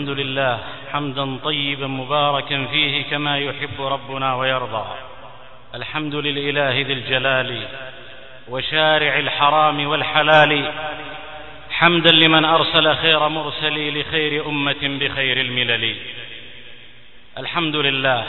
الحمد لله حمدا طيبا مباركا فيه كما يحب ربنا ويرضى. الحمد للإله ذي الجلال وشارع الحرام والحلال، حمدا لمن أرسل خير مرسلي لخير أمة بخير الملل. الحمد لله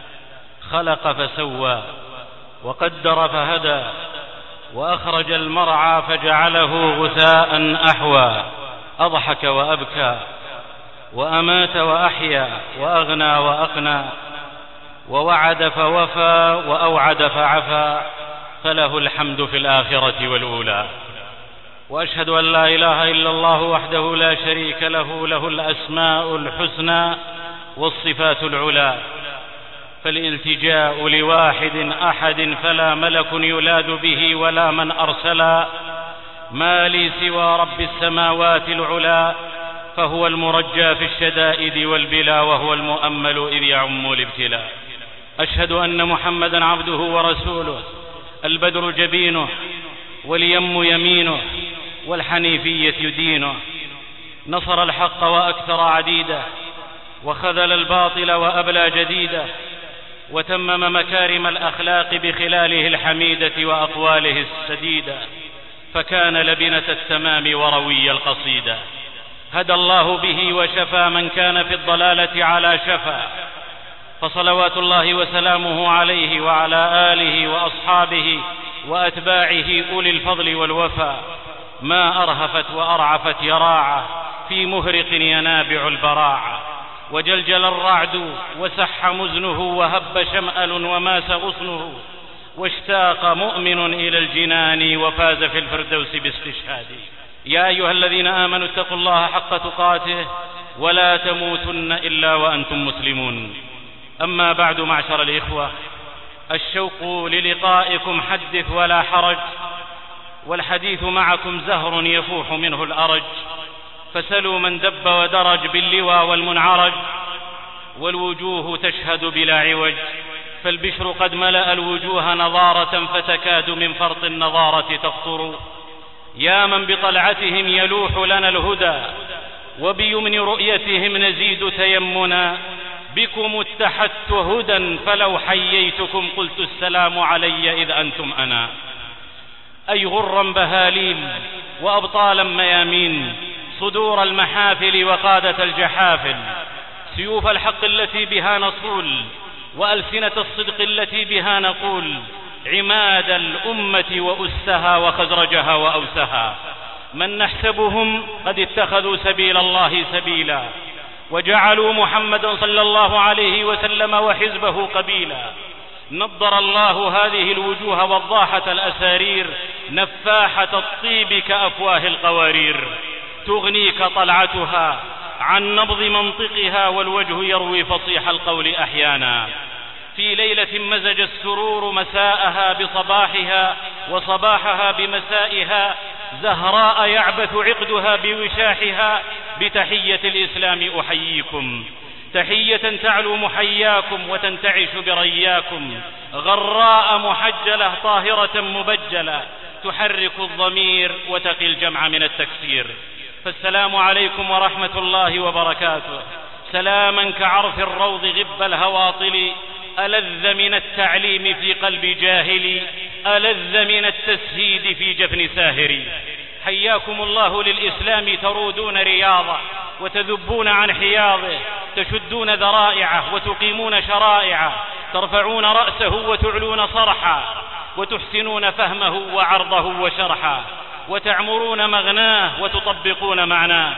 خلق فسوى وقدر فهدى وأخرج المرعى فجعله غثاء أحوى، أضحك وأبكى وأمات وأحيا وأغنى وأقنى، ووعد فوفى وأوعد فعفى، فله الحمد في الآخرة والأولى. وأشهد أن لا إله إلا الله وحده لا شريك له، له الأسماء الحسنى والصفات العلى، فالالتجاء لواحد أحد فلا ملك يلاد به ولا من أرسلا، ما لي سوى رب السماوات العلا، فهو المرجى في الشدائد والبلا، وهو المؤمل إذ يعم الابتلاء. أشهد أن محمدا عبده ورسوله، البدر جبينه واليم يمينه والحنيفية دينه، نصر الحق وأكثر عديده، وخذل الباطل وأبلى جديده، وتمم مكارم الأخلاق بخلاله الحميدة وأقواله السديدة، فكان لبنة التمام وروي القصيدة. هدى الله به وشفى من كان في الضلالة على شفا، فصلوات الله وسلامه عليه وعلى آله وأصحابه وأتباعه أولي الفضل والوفا، ما أرهفت وأرعفت يراعه في مهرق ينابع البراعة، وجلجل الرعد وسح مزنه وهب شمأل وماس غصنه، واشتاق مؤمن إلى الجنان وفاز في الفردوس باستشهاده. يا أيها الذين آمنوا اتقوا الله حق تقاته ولا تموتن إلا وأنتم مسلمون. أما بعد، معشر الإخوة، الشوق للقائكم حدث ولا حرج، والحديث معكم زهر يفوح منه الأرج، فسلوا من دب ودرج باللوى والمنعرج، والوجوه تشهد بلا عوج، فالبشر قد ملأ الوجوه نضارة، فتكاد من فرط النضارة تقطر. يا من بطلعتهم يلوح لنا الهدى، وبيمن رؤيتهم نزيد تيمنا، بكم اتحدت هدى، فلو حييتكم قلت السلام علي إذ أنتم أنا. أي غرا بهاليل وأبطالا ميامين، صدور المحافل وقادة الجحافل، سيوف الحق التي بها نصول، وألسنة الصدق التي بها نقول، عماد الأمة وأسها وخزرجها وأوسها، من نحسبهم قد اتخذوا سبيل الله سبيلا، وجعلوا محمدا صلى الله عليه وسلم وحزبه قبيلا. نضر الله هذه الوجوه وضاحة الأسارير، نفاحة الطيب كأفواه القوارير، تغنيك طلعتها عن نبض منطقها، والوجه يروي فصيح القول أحيانا. في ليلة مزج السرور مساءها بصباحها، وصباحها بمسائها، زهراء يعبث عقدها بوشاحها، بتحية الإسلام أحييكم، تحية تعلو محياكم وتنتعش برياكم، غراء محجلة طاهرة مبجلة، تحرك الضمير وتقي الجمع من التكسير. فالسلام عليكم ورحمة الله وبركاته، سلاما كعرف الروض غب الهواطل، ألذ من التعليم في قلب جاهل، ألذ من التسهيد في جفن ساهر. حياكم الله للإسلام، ترودون رياضه وتذبون عن حياضه، تشدون ذرائعه وتقيمون شرائعه، ترفعون رأسه وتعلون صرحا، وتحسنون فهمه وعرضه وشرحا، وتعمرون مغناه وتطبقون معناه،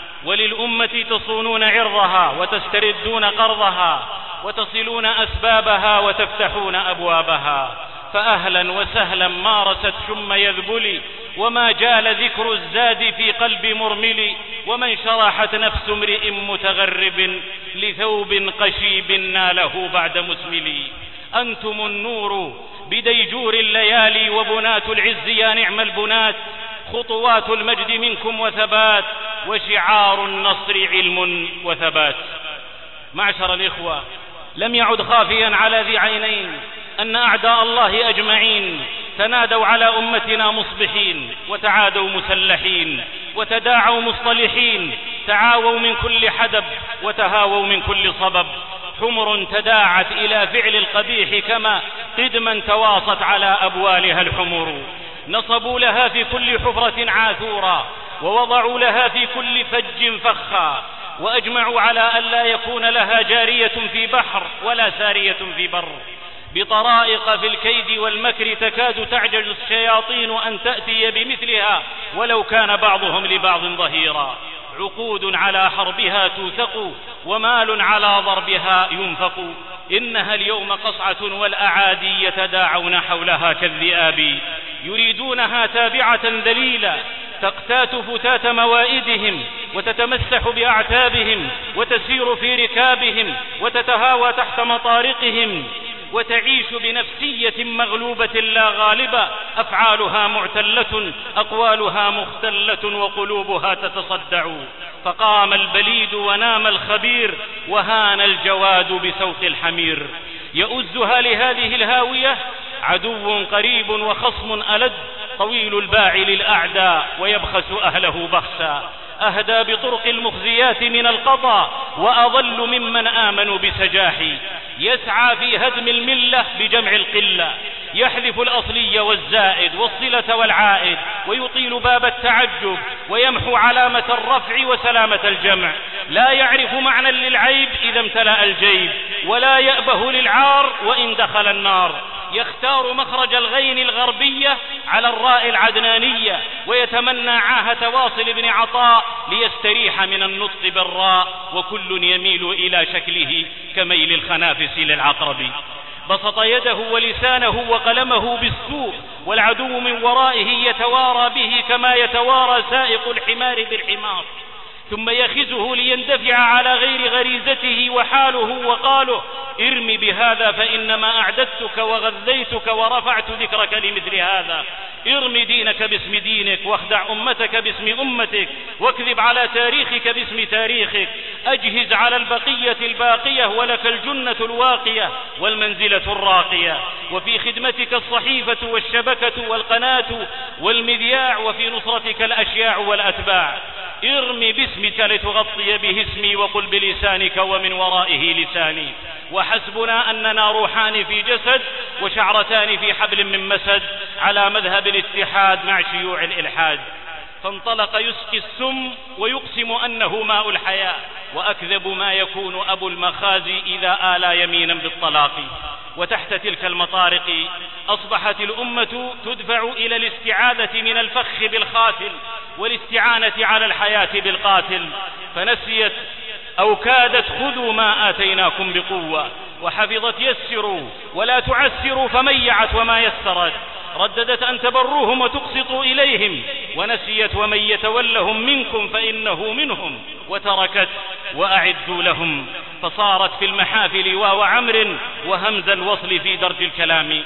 وللأمة تصونون عرضها وتستردون قرضها، وتصلون أسبابها وتفتحون أبوابها. فأهلا وسهلا مارست شم يذبلي، وما جال ذكر الزاد في قلب مرمل، ومن شرحت نفس امرئ متغرب لثوب قشيب ناله بعد مسمل. أنتم النور بديجور الليالي، وبنات العز يا نعم البنات، خطوات المجد منكم وثبات، وشعار النصر علم وثبات. معشر الإخوة، لم يعد خافيا على ذي عينين أن أعداء الله أجمعين تنادوا على أمتنا مصبحين، وتعادوا مسلحين، وتداعوا مصطلحين تعاووا من كل حدب وتهاووا من كل صبب. حمر تداعت إلى فعل القبيح كما قدما تواصت على أبوالها الحمر. نصبوا لها في كل حفرة عاثورا، ووضعوا لها في كل فج فخا، وأجمعوا على أن لا يكون لها جارية في بحر ولا سارية في بر. بطرائق في الكيد والمكر تكاد تعجز الشياطين أن تأتي بمثلها ولو كان بعضهم لبعض ظهيرا. عقود على حربها توثق، ومال على ضربها ينفق. إنها اليوم قصعة والأعادي يتداعون حولها كالذئاب. يريدونها تابعة ذليلة تقتات فتات موائدهم، وتتمسح بأعتابهم، وتسير في ركابهم، وتتهاوى تحت مطارقهم، وتعيش بنفسية مغلوبة لا غالبة. أفعالها معتلة، أقوالها مختلة، وقلوبها تتصدع. فقام البليد ونام الخبير، وهان الجواد بسوق الحمير. يؤزها لهذه الهاوية عدو قريب وخصم ألد، طويل الباع للأعداء ويبخس أهله بخسا. أهدى بطرق المخزيات من القضاء، وأضل ممن آمنوا بسجاحي. يسعى في هدم الملة بجمع القلة، يحذف الأصلي والزائد والصلة والعائد، ويطيل باب التعجب، ويمحو علامة الرفع وسلامة الجمع. لا يعرف معنى للعيب إذا امتلأ الجيب، ولا يأبه للعار وإن دخل النار. يختار مخرج الغين الغربية على الراء العدنانية، ويتمنى عاهة واصل بن عطاء ليستريح من النطق بالراء، وكل يميل إلى شكله كميل الخنافس للعقرب. بسط يده ولسانه وقلمه بالسوق، والعدو من ورائه يتوارى به كما يتوارى سائق الحمار بالحمار، ثم يخزه ليندفع على غير غريزته وحاله وقاله: ارم بهذا فإنما أعددتك وغذيتك ورفعت ذكرك لمثل هذا. ارم دينك باسم دينك، واخدع أمتك باسم أمتك، واكذب على تاريخك باسم تاريخك. أجهز على البقية الباقية، ولك الجنة الواقية والمنزلة الراقية. وفي خدمتك الصحيفة والشبكة والقناة والمذياع، وفي نصرتك الأشياع والأتباع. ارم باسمك لتغطي به اسمي، وقل بلسانك ومن ورائه لساني. وحسبنا أننا روحان في جسد، وشعرتان في حبل من مسد، على مذهب الاتحاد مع شيوع الإلحاد. فانطلق يسقي السم ويقسم أنه ماء الحياة، وأكذب ما يكون أبو المخازي إذا آلى يمينا بالطلاق. وتحت تلك المطارق أصبحت الأمة تدفع إلى الاستعاذة من الفخ بالخاتل، والاستعانة على الحياة بالقاتل. فنسيت أو كادت خذوا ما آتيناكم بقوة، وحفظت يسروا ولا تعسروا، فميعت وما يسرت. رددت أن تبروهم وتقسطوا إليهم، ونسيت ومن يتولهم منكم فإنه منهم، وتركت وأعدوا لهم. فصارت في المحافل واو عمر وهمز الوصل في درج الكلام.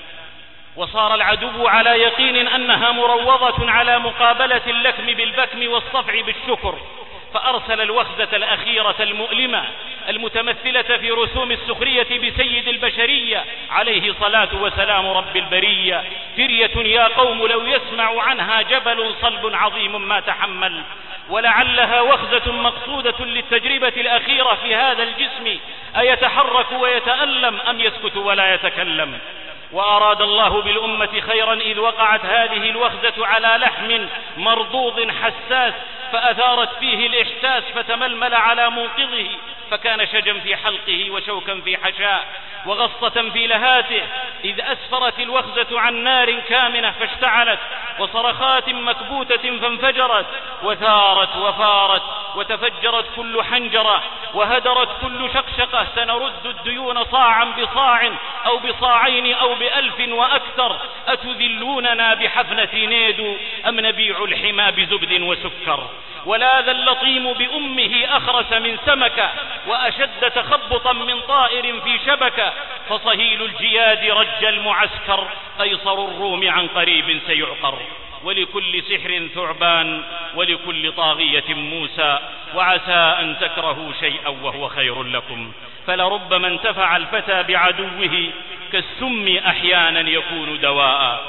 وصار العدو على يقين أنها مروضة على مقابلة اللكم بالبكم والصفع بالشكر، فأرسل الوخزة الأخيرة المؤلمة المتمثلة في رسوم السخرية بسيد البشرية عليه صلاة وسلام رب البرية: فرية يا قوم لو يسمع عنها جبل صلب عظيم ما تحمل. ولعلها وخزة مقصودة للتجربة الأخيرة في هذا الجسم، أيتحرك ويتألم أم يسكت ولا يتكلم. وأراد الله بالأمة خيرا إذ وقعت هذه الوخزة على لحم مرضوض حساس، فأثارت فيه الإحساس فتململ على منقضه، فكان شجا في حلقه وشوكا في حشاء وغصة في لهاته. إذ أسفرت الوخزة عن نار كامنة فاشتعلت، وصرخات مكبوتة فانفجرت، وثارت وفارت، وتفجرت كل حنجرة، وهدرت كل شقشقة. سنرد الديون صاعا بصاع أو بصاعين أو ب1000 وأكثر. أتذلوننا بحفنة نيدو أم نبيع الحمى بزبد وسكر؟ ولاذ اللطيم بأمه أخرس من سمكة، وأشد تخبطا من طائر في شبكة. فصهيل الجياد رج المعسكر، قيصر الروم عن قريب سيعقر. ولكل سحر ثعبان، ولكل طاغية موسى، وعسى أن تكرهوا شيئا وهو خير لكم. فلربما انتفع الفتى بعدوه، كالسم أحيانا يكون دواء.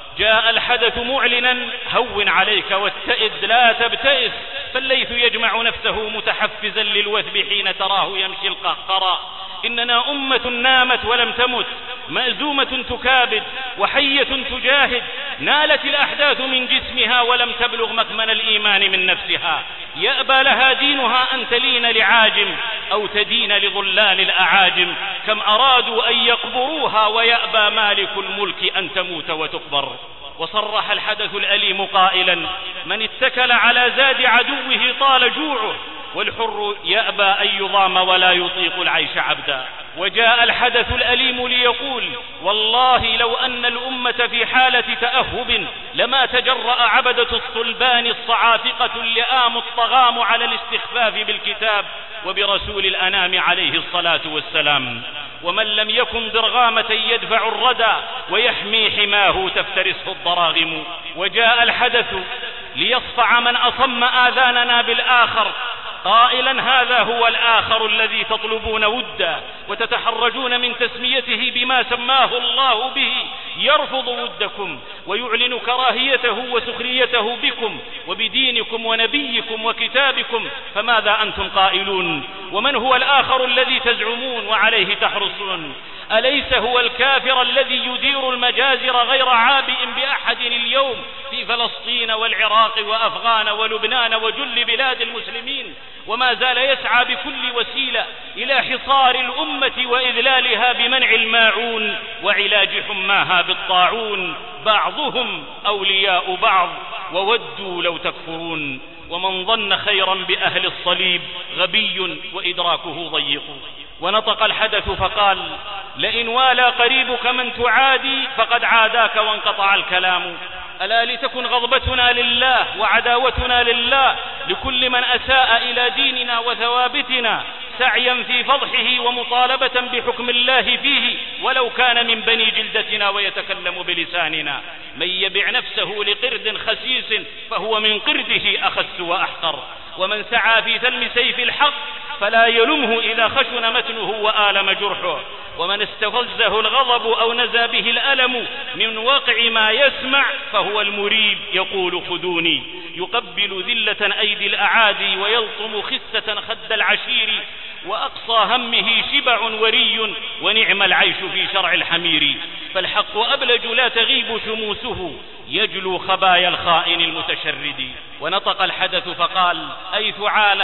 جاء الحدث معلنا هون عليك واتئد لا تبتئس، فالليث يجمع نفسه متحفزا للوثب حين تراه يمشي القهقرى. إننا أمة نامت ولم تمت، مأزومة تكابد وحية تجاهد، نالت الأحداث من جسمها ولم تبلغ مكمن الإيمان من نفسها. يأبى لها دينها أن تلين لعاجم أو تدين لظلال الأعاجم، كم أرادوا أن يقبروها ويأبى مالك الملك أن تموت وتقبر. وصرح الحدث الأليم قائلا: من اتكل على زاد عدوه طال جوعه، والحر يأبى أن يضام ولا يطيق العيش عبدا. وجاء الحدث الأليم ليقول: والله لو أن الأمة في حالة تأهب لما تجرأ عبدة الصلبان الصعافقة اللئام الطغام على الاستخفاف بالكتاب وبرسول الأنام عليه الصلاة والسلام. ومن لم يكن ضرغامة يدفع الردى ويحمي حماه تفترسه الضراغم. وجاء الحدث ليصفع من أصم آذاننا بالآخر قائلا: هذا هو الآخر الذي تطلبون ودا وتتحرجون من تسميته بما سماه الله به، يرفض ودكم ويعلن كراهيته وسخريته بكم وبدينكم ونبيكم وكتابكم، فماذا أنتم قائلون؟ ومن هو الآخر الذي تزعمون وعليه تحرصون؟ أليس هو الكافر الذي يدير المجازر غير عابئ بأحد اليوم في فلسطين والعراق وأفغان ولبنان وجل بلاد المسلمين، وما زال يسعى بكل وسيلة إلى حصار الأمة وإذلالها بمنع الماعون وعلاج حماها بالطاعون؟ بعضهم أولياء بعض وودوا لو تكفرون. ومن ظن خيرا بأهل الصليب غبي وإدراكه ضيق. ونطق الحدث فقال: لئن والى قريبك من تعادي فقد عاداك وانقطع الكلام. ألا لتكن غضبتنا لله وعداوتنا لله لكل من أساء إلى ديننا وثوابتنا، سعيا في فضحه ومطالبة بحكم الله فيه ولو كان من بني جلدتنا ويتكلم بلساننا. من يبع نفسه لقرد خسيس فهو من قرده أخس وأحقر. ومن سعى في ثلم سيف الحق فلا يلمه إذا خشن متنه وآلم جرحه. ومن استفزه الغضب أو نزى به الألم من واقع ما يسمع فهو المريب يقول: خذوني. يقبل ذلة أيدي الأعادي ويلطم خسة خد العشير، وأقصى همه شبع وري ونعم العيش في شرع الحمير. فالحق أبلج لا تغيب شموسه يجلو خبايا الخائن المتشرد. ونطق الحدث فقال: أي ثعالة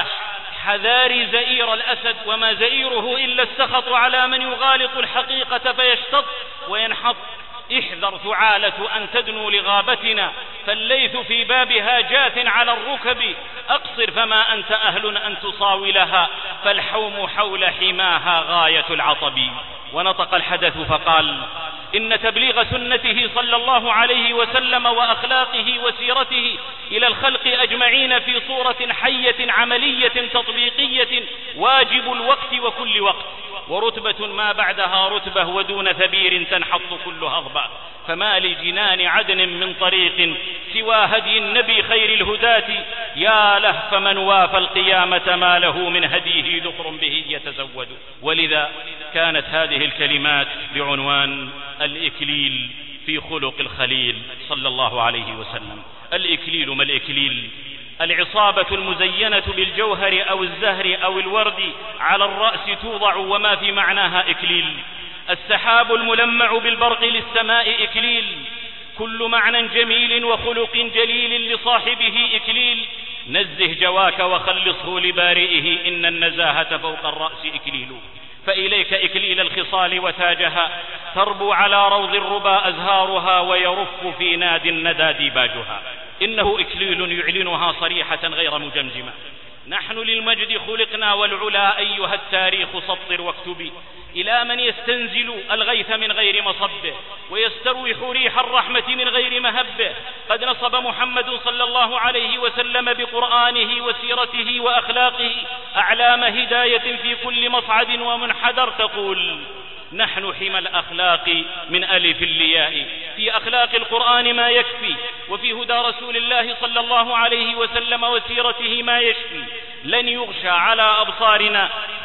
حذاري زئير الأسد، وما زئيره إلا السخط على من يغالط الحقيقة فيشتط وينحط. احذر ثعالة أن تدنو لغابتنا، فالليث في بابها جاث على الركب. أقصر فما أنت أهل أن تصاولها، فالحوم حول حماها غاية العطب. ونطق الحدث فقال: إن تبليغ سنته صلى الله عليه وسلم وأخلاقه وسيرته إلى الخلق أجمعين في صورة حية عملية تطبيقية واجب الوقت وكل وقت، ورتبة ما بعدها رتبة، ودون ثبير تنحط كل هضبة. فما لجنان عدن من طريق سوى هدي النبي خير الهداة، يا له فمن وافى القيامة ما له من هديه ذخر به يتزود. ولذا كانت هذه الكلمات بعنوان الإكليل في خلق الخليل صلى الله عليه وسلم. الإكليل ما الإكليل؟ العصابة المزينة بالجوهر أو الزهر أو الورد على الرأس توضع وما في معناها إكليل. السحاب الملمع بالبرق للسماء إكليل. كل معنى جميل وخلق جليل لصاحبه إكليل. نزه جواك وخلصه لبارئه، إن النزاهة فوق الرأس إكليل. فإليك إكليل الخصال وتاجها، تربو على روض الربا أزهارها، ويرف في ناد الندى ديباجها. إنه إكليل يعلنها صريحة غير مجمجمة. نحن للمجد خلقنا والعلا أيها التاريخ سطر واكتبي، إلى من يستنزل الغيث من غير مصبه ويستروح ريح الرحمة من غير مهبه. قد نصب محمد صلى الله عليه وسلم بقرآنه وسيرته وأخلاقه أعلام هداية في كل مصعد ومنحدر، تقول: نحن حمى الأخلاق من ألف الياء، في أخلاق القرآن ما يكفي، وفي هدى رسول الله صلى الله عليه وسلم وسيرته ما يشفي. لن يغشى على أبصارنا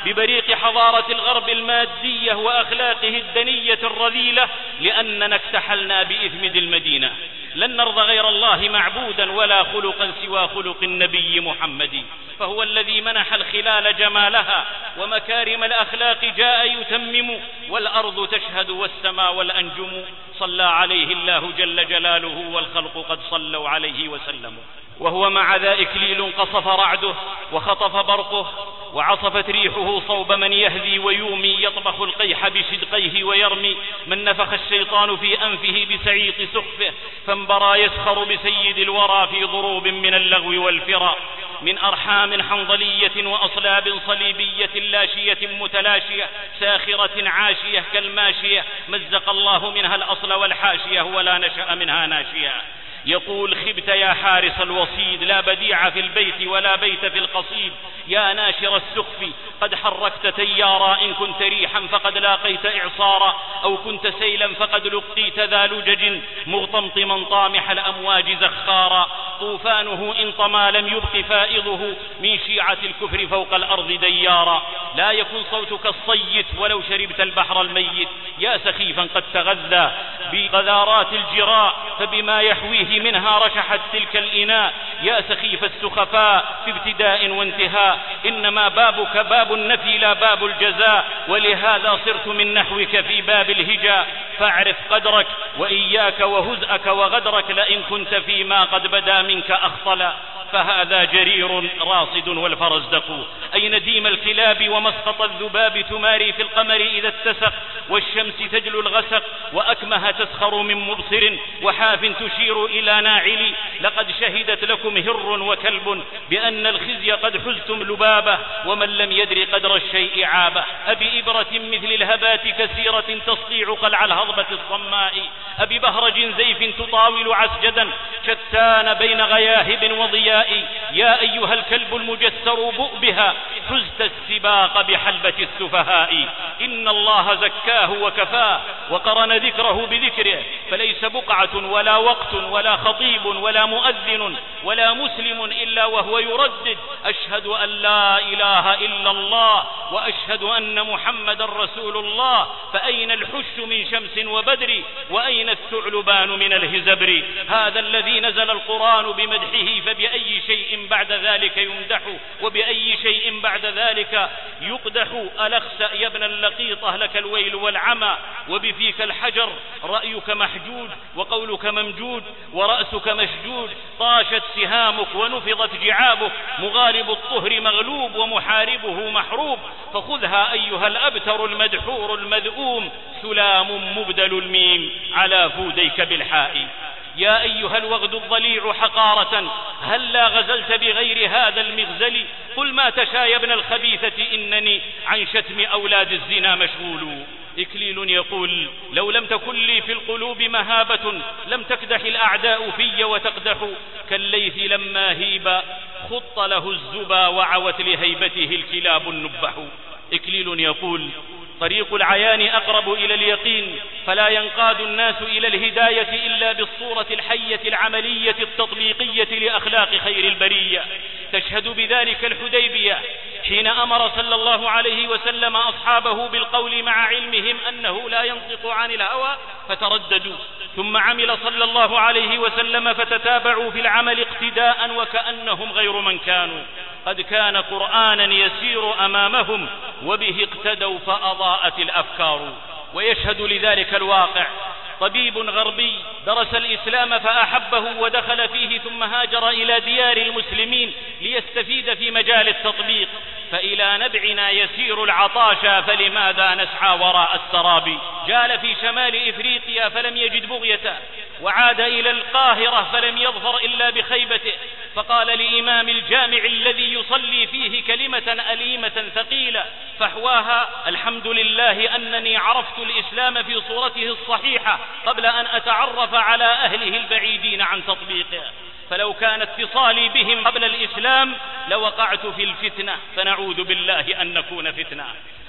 ببريق حضارة الغرب المادية وأخلاقه الدنية الرذيلة لأننا اكتحلنا بإثمد المدينة. لن نرضى غير الله معبودا ولا خلقا سوى خلق النبي محمد، فهو الذي منح الخلال جمالها ومكارم الأخلاق جاء يتمم، والأرض تشهد والسماء والأنجم، صلى عليه الله جل جلاله والخلق قد صلوا عليه وسلموا. وهو مع ذا إكليل قصف رعده وخطف برقه وعصفت ريحه صوب من يهذي ويومي، يطبخ القيح بشدقيه ويرمي من نفخ الشيطان في أنفه بسعيط سخفه، فانبرى يسخر بسيد الورى في ضروب من اللغو والفرا، من أرحام حنظلية وأصلاب صليبية لاشية متلاشية ساخرة عاشية كالماشية، مزق الله منها الأصل والحاشية ولا نشأ منها ناشية. يقول خبت يا حارس الوصيد، لا بديع في البيت ولا بيت في القصيد، يا ناشر السخف قد حركت تيارا، إن كنت ريحا فقد لاقيت إعصارا، أو كنت سيلا فقد لقيت ذا لجج، مغطمطما طامح الأمواج زخارا، طوفانه إن طمى لم يبق فائضه، من شيعة الكفر فوق الأرض ديارا. لا يكن صوتك الصيت ولو شربت البحر الميت، يا سخيفا قد تغذى بغذارات الجراء، فبما يحويه منها رشحت تلك الإناء، يا سخيف السخفاء في ابتداء وانتهاء، إنما بابك باب النفي لا باب الجزاء، ولهذا صرت من نحوك في باب الهجاء، فاعرف قدرك وإياك وهزءك وغدرك، لئن كنت فيما قد بدا منك أخطلا، فهذا جرير راصد والفرزدق. أي نديم الكلاب ومسقط الذباب، تماري في القمر إذا اتسق، والشمس تجلو الغسق، وأكمه تسخر من مبصر، وحاف تشير إلى ناعل، لقد شهدت لكم هر وكلب بأن الخزي قد حزتم لبابه، ومن لم يدر قدر الشيء عابه، أبي إبرة مثل الهبات كثيرة تسطيع قلع الهضبة الصماء، أبي بهرج زيف تطاول عسجدا شتان بين غياهب وضياء، يا أيها الكلب المجسر بؤ بها، حزت السباق بحلبة السفهاء، إن الله زكاه وكفاه وقرن ذكره بذكره، فليس بقعة ولا وقت ولا خطيب ولا مؤذن ولا مسلم إلا وهو يردد أشهد أن لا إله إلا الله وأشهد أن محمد رسول الله، فأين الحش من شمس وبدر، وأين الثعلبان من الهزبر، هذا الذي نزل القرآن بمدحه، فبأي شيء بعد ذلك يمدح، وبأي شيء بعد ذلك يقدح، ألخسأ يا ابن اللقيطة لك الويل والعمى، وبفيك الحجر رأيك محجود وقولك ممجود ورأسك مشجود، طاشت سهامك ونفضت جعابك، مغالب الطهر مغلوب ومحاربه محروب، فخذها أيها الأبتر المدحور المذؤوم، سلام مبدل الميم على فوديك بالحاء. يا أيها الوغد الضليع حقارة، هلا غزلت بغير هذا المغزل، قل ما تشاء يا ابن الخبيثة، إنني عن شتم أولاد الزنا مشغول. إكليل يقول لو لم تكن لي في القلوب مهابة، لم تكدح الأعداء في وتقدح، كالليث لما هيب خط له الزبا، وعوت لهيبته الكلاب النبح. إكليل يقول طريق العيان أقرب إلى اليقين، فلا ينقاد الناس إلى الهداية إلا بالصورة الحية العملية التطبيقية لأخلاق خير البرية. تشهد بذلك الحديبية حين أمر صلى الله عليه وسلم أصحابه بالقول مع علمهم أنه لا ينطق عن الهوى، فترددوا، ثم عمل صلى الله عليه وسلم فتتابعوا في العمل اقتداء وكأنهم غير من كانوا، قد كان قرآنا يسير أمامهم وبه اقتدوا فأضاءت الأفكار. ويشهد لذلك الواقع طبيب غربي درس الإسلام فأحبه ودخل فيه، ثم هاجر إلى ديار المسلمين ليستفيد في مجال التطبيق، فإلى نبعنا يسير العطاشا، فلماذا نسعى وراء السراب؟ جال في شمال إفريقيا فلم يجد بغيته، وعاد إلى القاهرة فلم يظفر إلا بخيبته، فقال لإمام الجامع الذي يصلي فيه كلمة أليمة ثقيلة فحواها: الحمد لله أنني عرفت الإسلام في صورته الصحيحة قبل أن أتعرف على أهله البعيدين عن تطبيقه، فلو كان اتصالي بهم قبل الإسلام لوقعت في الفتنة، فنعوذ بالله أن نكون فتنة.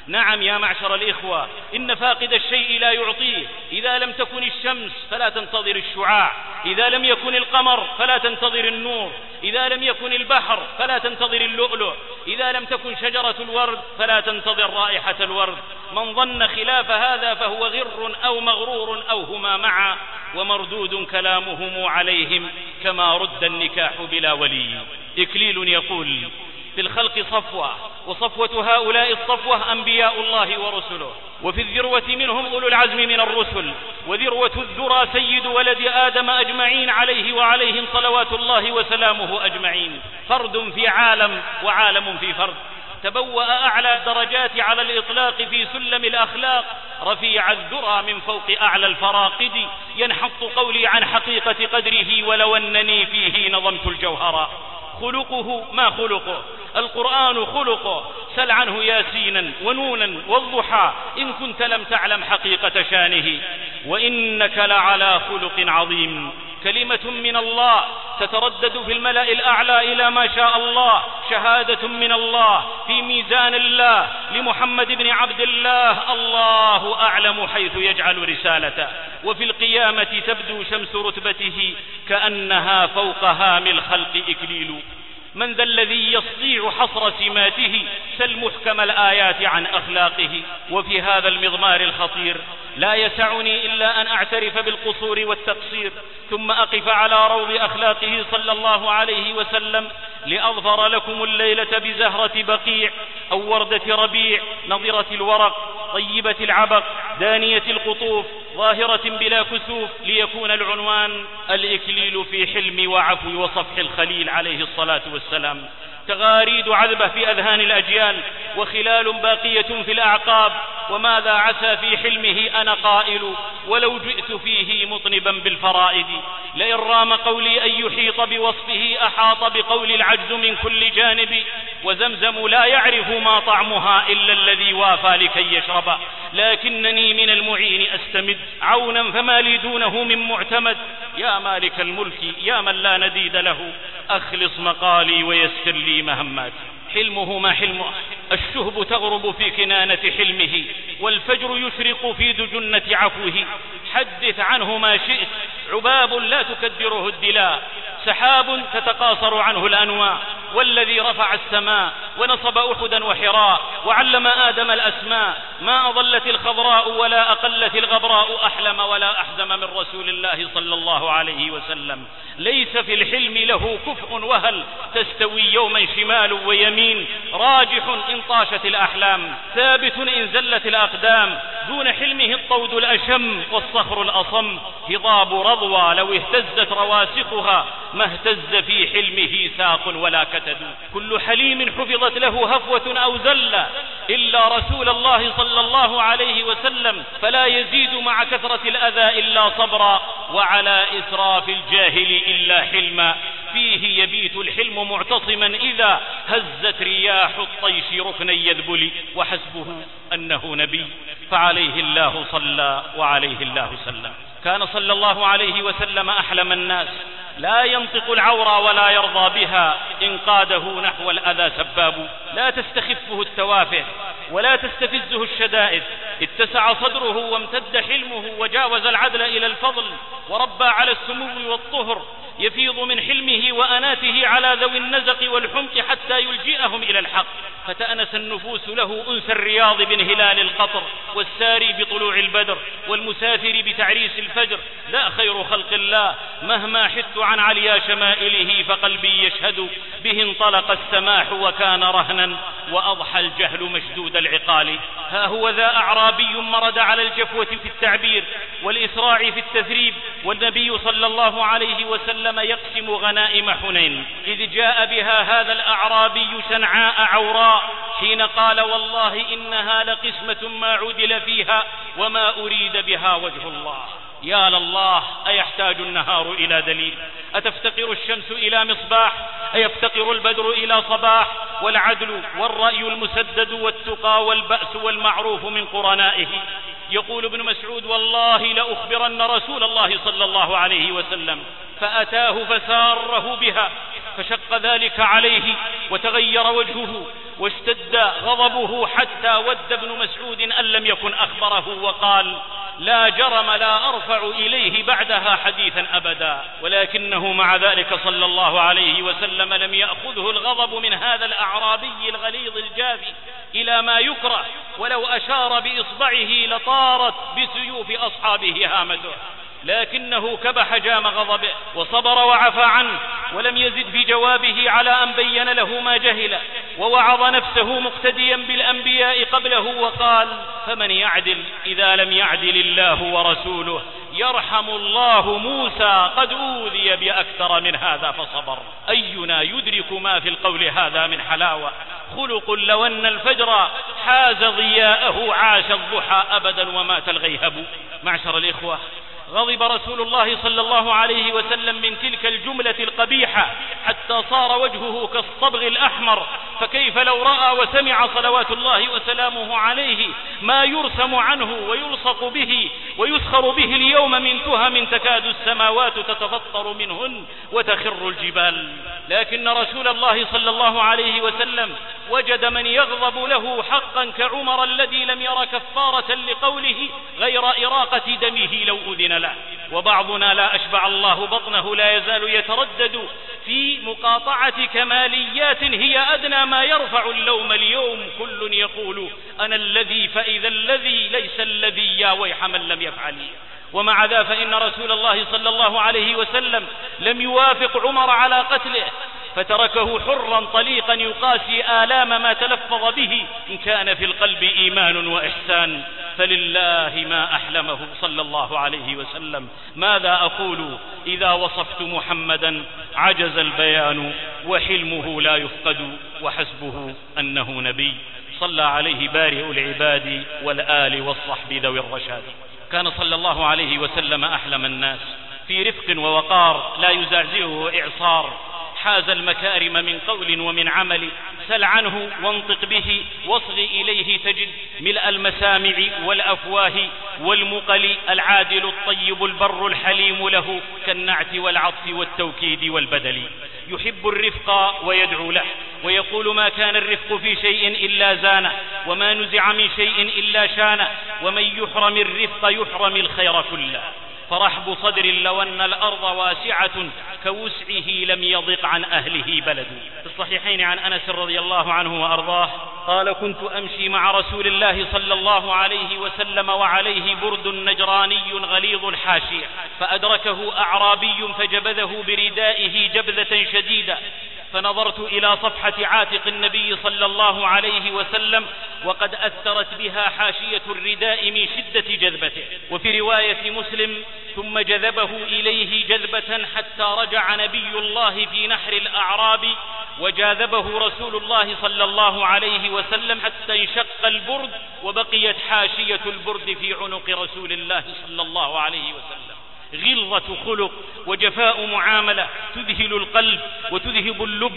نعم يا معشر الإخوة، إن فاقد الشيء لا يعطيه. إذا لم تكن الشمس فلا تنتظر الشعاع، إذا لم يكن القمر فلا تنتظر النور، إذا لم يكن البحر فلا تنتظر اللؤلؤ، إذا لم تكن شجرة الورد فلا تنتظر رائحة الورد. من ظن خلاف هذا فهو غر أو مغرور أو هما معا، ومردود كلامهم عليهم كما رد النكاح بلا ولي. إكليل يقول: في الخلق صفوة، وصفوة هؤلاء الصفوة أنبياء الله ورسله، وفي الذروة منهم أولو العزم من الرسل، وذروة الذرى سيد ولد آدم أجمعين عليه وعليهم صلوات الله وسلامه أجمعين. فرد في عالم وعالم في فرد، تبوأ أعلى الدرجات على الإطلاق في سلم الأخلاق، رفيع الذرى من فوق أعلى الفراقد. ينحط قولي عن حقيقة قدره ولو أنني فيه نظمت الجوهرا. خلقه ما خلقه، القرآن خلقه، سل عنه ياسينا ونونا والضحى إن كنت لم تعلم حقيقة شانه، وإنك لعلى خلق عظيم. كلمة من الله تتردد في الملأ الأعلى إلى ما شاء الله، شهادة من الله في ميزان الله لمحمد بن عبد الله، الله أعلم حيث يجعل رسالته. وفي القيامة تبدو شمس رتبته كأنها فوق هام الخلق إكليل. من ذا الذي يستطيع حصر سماته؟ سل محكم الآيات عن أخلاقه. وفي هذا المضمار الخطير لا يسعني إلا أن أعترف بالقصور والتقصير، ثم أقف على روض أخلاقه صلى الله عليه وسلم لأظفر لكم الليلة بزهرة بقيع أو وردة ربيع، نضرة الورق، طيبة العبق، دانية القطوف، ظاهرة بلا كسوف، ليكون العنوان الإكليل في حلم وعفو وصفح الخليل عليه الصلاة والسلام. تغاريد عذبة في أذهان الأجيال، وخلال باقية في الأعقاب. وماذا عسى في حلمه أنا قائل، ولو جئت فيه مطنبا بالفرائد. لئن رام قولي أن يحيط بوصفه أحاط بقول العجز من كل جانب. وزمزم لا يعرف ما طعمها إلا الذي وافى لكي يشرب، لكنني من المعين أستمد عونا فما لي دونه من معتمد. يا مالك الملك يا من لا نديد له، أخلص مقالي ويسر لي مهماتي. حلمه ما حلمه، الشهب تغرب في كنانة حلمه، والفجر يشرق في دجنة عفوه. حدث عنه ما شئت، عباب لا تكدره الدلاء، سحاب تتقاصر عنه الأنواع. والذي رفع السماء ونصب أحدا وحراء، وعلم آدم الأسماء، ما أضلت الخضراء ولا أقلت الغبراء، أحلم ولا أحزم من رسول الله صلى الله عليه وسلم. ليس في الحلم له كفء وهل، تستوي يوما شمال ويمين، راجح إن طاشت الأحلام، ثابت إن زلت الأقدام. دون حلمه الطود الأشم والصخر الأصم، هضاب رضوى لو اهتزت رواسخها، ما اهتز في حلمه ساق ولا كتد. كل حليم حفظت له هفوة أو زلة إلا رسول الله صلى الله عليه وسلم، فلا يزيد مع كثرة الأذى إلا صبرا، وعلى إسراف الجاهل إلا حلما. فيه يبيت الحلم معتصما إذا هزت رياح الطيش ركني يذبل، وحسبه أنه نبي فعليه الله صلى وعليه الله سلم. كان صلى الله عليه وسلم أحلم الناس، لا ينطق العورى ولا يرضى بها، إن قاده نحو الأذى سباب. لا تستخفه التوافه ولا تستفزه الشدائد، اتسع صدره وامتد حلمه، وجاوز العدل إلى الفضل، وربى على السمو والطهر. يفيض من حلمه وأناته على ذوي النزق والحمق حتى يلجئهم إلى الحق، فتأنس النفوس له أنس الرياض بانهلال القطر، والساري بطلوع البدر، والمسافر بتعريس الفجر. لا خير خلق الله مهما حدت عن عليا شمائله، فقلبي يشهد به انطلق السماح وكان رهنا، وأضحى الجهل مشدود العقال. ها هو ذا أعرابي مرد على الجفوة في التعبير والإسراع في التثريب، والنبي صلى الله عليه وسلم يقسم غنائم حنين، إذ جاء بها هذا الأعرابي شنعاء عوراء، حين قال والله إنها لقسمة ما عدل فيها وما أريد بها وجه الله. يا لله، أيحتاج النهار إلى دليل؟ أتفتقر الشمس إلى مصباح؟ أيفتقر البدر إلى صباح؟ والعدل والرأي المسدد والتقى والبأس والمعروف من قرنائه. يقول ابن مسعود والله لأخبرن رسول الله صلى الله عليه وسلم، فأتاه فساره بها، فشق ذلك عليه وتغير وجهه، واشتد غضبه حتى ود ابن مسعود أن لم يكن أخبره وقال: لا جرم لا أرفع إليه بعدها حديثا أبدا. ولكنه مع ذلك صلى الله عليه وسلم لم يأخذه الغضب من هذا الأعرابي الغليظ الجافي إلى ما يكره، ولو أشار بإصبعه لطارت بسيوف أصحابه هامته، لكنه كبح جام غضبه وصبر وعفى عنه، ولم يزد في جوابه على أن بين له ما جهل، ووعظ نفسه مقتديا بالأنبياء قبله وقال: فمن يعدل إذا لم يعدل الله ورسوله؟ يرحم الله موسى قد أوذي بأكثر من هذا فصبر. أينا يدرك ما في القول هذا من حلاوة؟ خلق لو أن الفجر حاز ضياءه عاش الضحى أبدا ومات الغيهب. معشر الإخوة، غضب رسول الله صلى الله عليه وسلم من تلك الجملة القبيحة حتى صار وجهه كالصبغ الأحمر، فكيف لو رأى وسمع صلوات الله وسلامه عليه ما يرسم عنه ويلصق به ويسخر به اليوم من تهم تكاد السماوات تتفطر منهن وتخر الجبال. لكن رسول الله صلى الله عليه وسلم وجد من يغضب له حقا كعمر الذي لم ير كفارة لقوله غير إراقة دمه لو أذن له. وبعضنا لا أشبع الله بطنه لا يزال يتردد في مقاطعة كماليات هي أدنى ما يرفع اللوم اليوم. كل يقول أنا الذي، فإذا الذي ليس الذي، يا ويح من لم يفعل. ومع ذا فإن رسول الله صلى الله عليه وسلم لم يوافق عمر على قتله، فتركه حرا طليقا يقاسي آلام ما تلفظ به إن كان في القلب إيمان وإحسان. فلله ما أحلمه صلى الله عليه وسلم. ماذا أقول إذا وصفت محمدا؟ عجز البيان وحلمه لا يفقد، وحسبه أنه نبي. صلى عليه بارئ العباد والآل والصحب ذوي الرشاد. كان صلى الله عليه وسلم أحلم الناس في رفق ووقار لا يزعزعه إعصار، حاز المكارم من قول ومن عمل، سل عنه وانطق به واصغ إليه تجد ملء المسامع والأفواه والمقل. العادل الطيب البر الحليم له كالنعت والعطف والتوكيد والبدل. يحب الرفق ويدعو له ويقول: ما كان الرفق في شيء إلا زانه، وما نزع من شيء إلا شانه، ومن يحرم الرفق يحرم الخير كله. فرحب صدر لو أن الأرض واسعة كوسعه لم يضق عن أهله بلد. في الصحيحين عن أنس رضي الله عنه وأرضاه قال: كنت أمشي مع رسول الله صلى الله عليه وسلم وعليه برد نجراني غليظ الحاشية، فأدركه أعرابي فجبذه بردائه جبذة شديدة، فنظرت إلى صفحة عاتق النبي صلى الله عليه وسلم وقد أثرت بها حاشية الرداء من شدة جذبته. وفي رواية مسلم: ثم جذبه إليه جذبة حتى رجع نبي الله في نحر الأعراب، وجاذبه رسول الله صلى الله عليه وسلم حتى انشق البرد، وبقيت حاشية البرد في عنق رسول الله صلى الله عليه وسلم. غلظة خلق وجفاء معاملة تذهل القلب وتذهب اللب.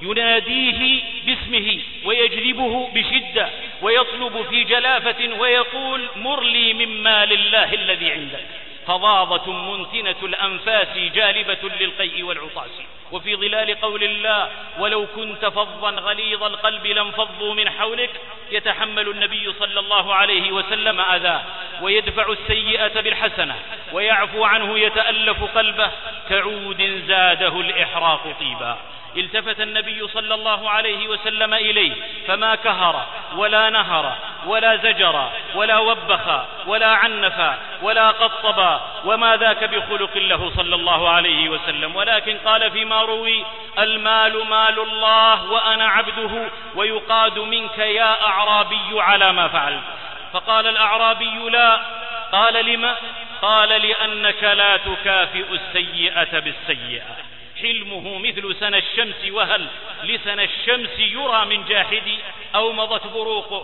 يناديه باسمه ويجذبه بشدة ويطلب في جلافة ويقول: مر لي من مال الله الذي عندك. فظاظة منتنة الأنفاس جالبة للقيء والعطاس. وفي ظلال قول الله: ولو كنت فظا غليظ القلب لانفضوا من حولك. يتحمل النبي صلى الله عليه وسلم أذاه ويدفع السيئة بالحسنة ويعفو عنه، يتألف قلبه كعود زاده الإحراق طيبا. التفت النبي صلى الله عليه وسلم إليه فما كهر ولا نهر ولا زجر ولا وبخ ولا عنف ولا قطب، وما ذاك بخلق له صلى الله عليه وسلم، ولكن قال فيما روي: المال مال الله وأنا عبده، ويقاد منك يا أعرابي على ما فعلت. فقال الأعرابي: لا. قال: لما؟ قال: لأنك لا تكافئ السيئة بالسيئة. حلمه مثل سنى الشمس، وهل لسنى الشمس يرى من جاحد؟ أو مضت بروقه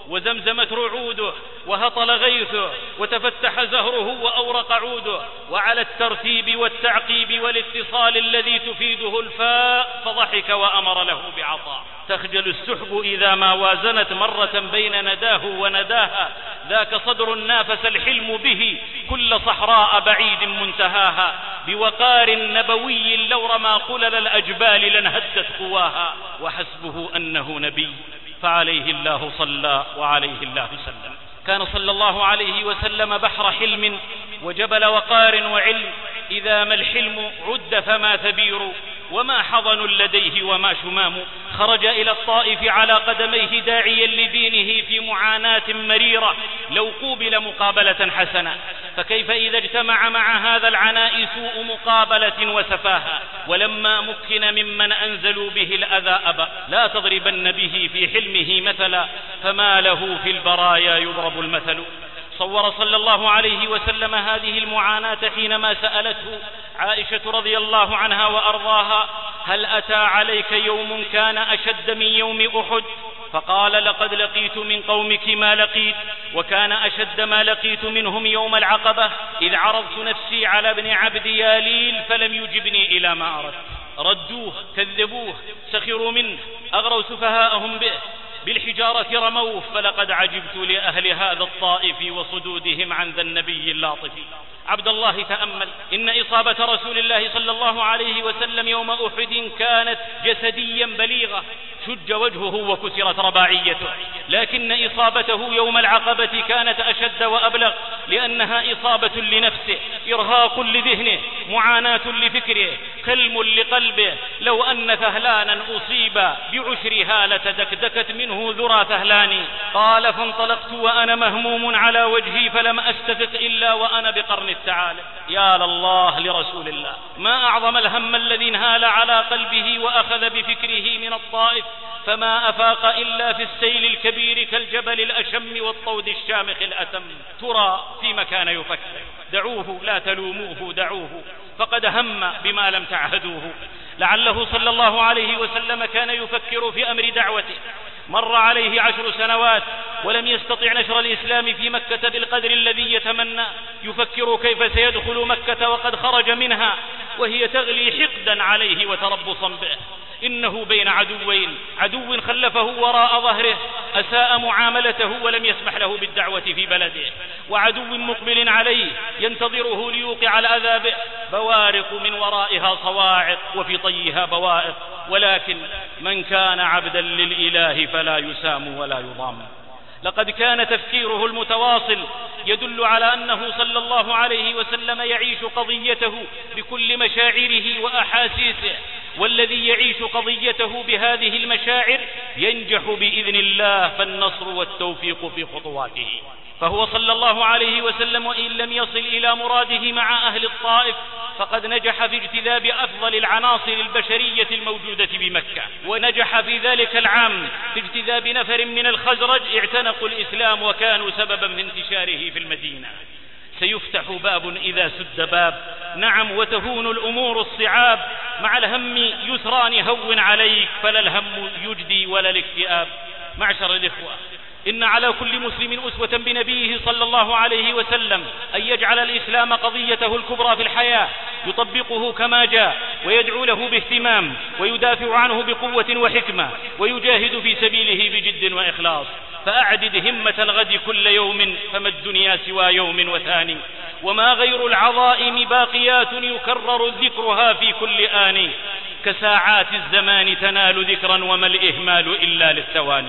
وزمزمت رعوده وهطل غيثه وتفتح زهره وأورق عوده، وعلى الترتيب والتعقيب والاتصال الذي تفيده الفاء فضحك وأمر له بعطاء. تخجل السحب إذا ما وازنت مرة بين نداه ونداها، ذاك صدر نافس الحلم به كل صحراء بعيد منتهاها، بوقار نبوي لو رمى قلل الأجبال لانهدت قواها، وحسبه أنه نبي فعليه الله صلى وعليه الله سلم. كان صلى الله عليه وسلم بحر حلم وجبل وقار وعلم، إذا ما الحلم عد فما ثبير، وما حضن لديه وما شمام. خرج إلى الطائف على قدميه داعيا لدينه في معاناة مريرة، لو قوبل مقابلة حسنة، فكيف إذا اجتمع مع هذا العناء سوء مقابلة وسفاهة؟ ولما مكن ممن أنزلوا به الأذى أبى، لا تضربن به في حلمه مثلا، فما له في البرايا يضرب المثل. صور صلى الله عليه وسلم هذه المعاناة حينما سألته عائشة رضي الله عنها وأرضاها: هل أتى عليك يوم كان أشد من يوم أحد؟ فقال: لقد لقيت من قومك ما لقيت، وكان أشد ما لقيت منهم يوم العقبة، إذ عرضت نفسي على ابن عبد ياليل فلم يجبني إلى ما أردت. ردوه، كذبوه، سخروا منه، أغروا سفهاءهم به، بالحجارة رموه، فلقد عجبت لأهل هذا الطائف وصدودهم عن ذا النبي اللطف. عبد الله تأمل، إن إصابة رسول الله صلى الله عليه وسلم يوم أحد كانت جسديا بليغة، شج وجهه وكسرت رباعيته، لكن إصابته يوم العقبة كانت أشد وأبلغ، لأنها إصابة لنفسه، إرهاق لذهنه، معاناة لفكره، كلم لقلبه. لو أن ثهلانا أصيب بعشرها لتدكدكت منه ذرى ثهلاني. قال: فانطلقت وأنا مهموم على وجهي فلم أستفق إلا وأنا بقرن الثعالب. يا لله لرسول الله، ما أعظم الهم الذي انهال على قلبه وأخذ بفكره من الطائف، فما أفاق إلا في السيل الكبير كالجبل الأشم والطود الشامخ الأتم. ترى فيما كان يفكر؟ دعوه، لا تلوموه، دعوه، فقد هم بما لم تعهدوه. لعله صلى الله عليه وسلم كان يفكر في أمر دعوته. مر عليه 10 سنوات ولم يستطع نشر الإسلام في مكة بالقدر الذي يتمنى. يفكر كيف سيدخل مكة وقد خرج منها وهي تغلي حقدا عليه وتربصا به. إنه بين عدوين، عدو خلفه وراء ظهره أساء معاملته ولم يسمح له بالدعوة في بلده، وعدو مقبل عليه ينتظره ليوقع الأذى به، بوارق من ورائها صواعق وفي طيها بوائق، ولكن من كان عبدا للإله فلا يسام ولا يضام. لقد كان تفكيره المتواصل يدل على أنه صلى الله عليه وسلم يعيش قضيته بكل مشاعره وأحاسيسه، والذي يعيش قضيته بهذه المشاعر ينجح بإذن الله، فالنصر والتوفيق في خطواته. فهو صلى الله عليه وسلم وإن لم يصل إلى مراده مع أهل الطائف فقد نجح في اجتذاب أفضل العناصر البشرية الموجودة بمكة، ونجح في ذلك العام في اجتذاب نفر من الخزرج اعتنقوا الإسلام وكانوا سببا في انتشاره في المدينة. سيفتح باب إذا سد باب، نعم، وتهون الأمور الصعاب، مع الهم يسران هون عليك، فلا الهم يجدي ولا الاكتئاب. معشر الإخوة، إن على كل مسلم أسوة بنبيه صلى الله عليه وسلم أن يجعل الإسلام قضيته الكبرى في الحياة، يطبقه كما جاء، ويدعو له باهتمام، ويدافع عنه بقوة وحكمة، ويجاهد في سبيله بجد وإخلاص. فأعدد همة الغد كل يوم، فما الدنيا سوى يوم وثاني، وما غير العظائم باقيات يكرر ذكرها في كل آن، كساعات الزمان تنال ذكرا وما الإهمال إلا للثواني.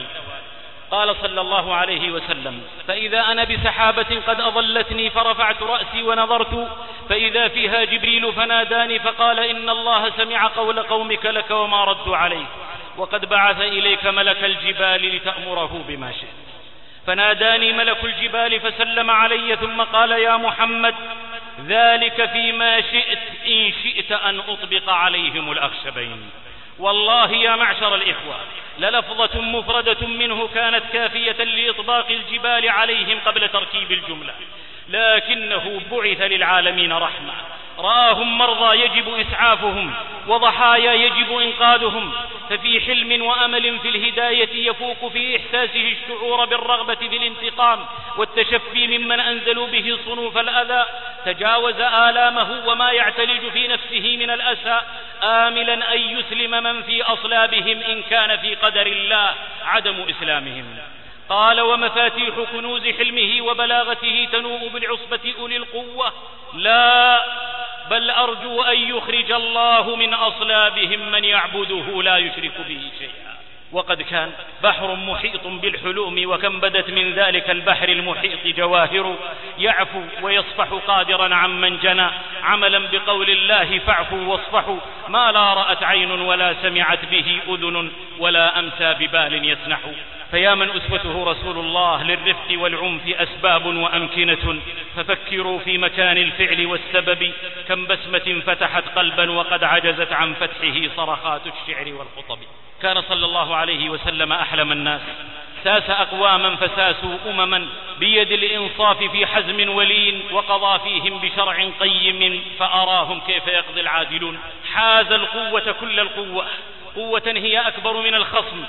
قال صلى الله عليه وسلم: فإذا أنا بسحابة قد أظلتني فرفعت رأسي ونظرت فإذا فيها جبريل فناداني فقال: إن الله سمع قول قومك لك وما ردوا عليك، وقد بعث إليك ملك الجبال لتأمره بما شئت. فناداني ملك الجبال فسلم علي ثم قال: يا محمد، ذلك فيما شئت، إن شئت أن أطبق عليهم الأخشبين. والله يا معشر الإخوة، للفظة مفردة منه كانت كافية لإطباق الجبال عليهم قبل تركيب الجملة. لكنه بعث للعالمين رحمة. راهم مرضى يجب إسعافهم وضحايا يجب إنقاذهم، ففي حلم وأمل في الهداية يفوق في إحساسه الشعور بالرغبة في الانتقام والتشفي ممن أنزلوا به صنوف الأذى. تجاوز آلامه وما يعتلج في نفسه من الأسى، آملا أن يسلم من في أصلابهم إن كان في قدر الله عدم إسلامهم. قال: ومفاتيح كنوز حلمه وبلاغته تنوء بالعصبة أولي القوة، لا بل أرجو أن يخرج الله من أصلابهم من يعبده لا يشرك به شيئا. وقد كان بحر محيط بالحلوم، وكم بدت من ذلك البحر المحيط جواهر، يعفو ويصفح قادرا عمن جنى، عملا بقول الله فاعفوا واصفحوا، ما لا رأت عين ولا سمعت به أذن ولا أمسى ببال يسنح. فيا من أسوته رسول الله للرفق والعنف أسباب وأمكنة، ففكروا في مكان الفعل والسبب، كم بسمة فتحت قلبا وقد عجزت عن فتحه صرخات الشعر والخطب. كان صلى الله عليه وسلم أحلم الناس، ساس أقواما فساسوا أمما بيد الإنصاف في حزم ولين، وقضى فيهم بشرع قيم فأراهم كيف يقضي العادلون. حاز القوة كل القوة، قوة هي أكبر من الخصم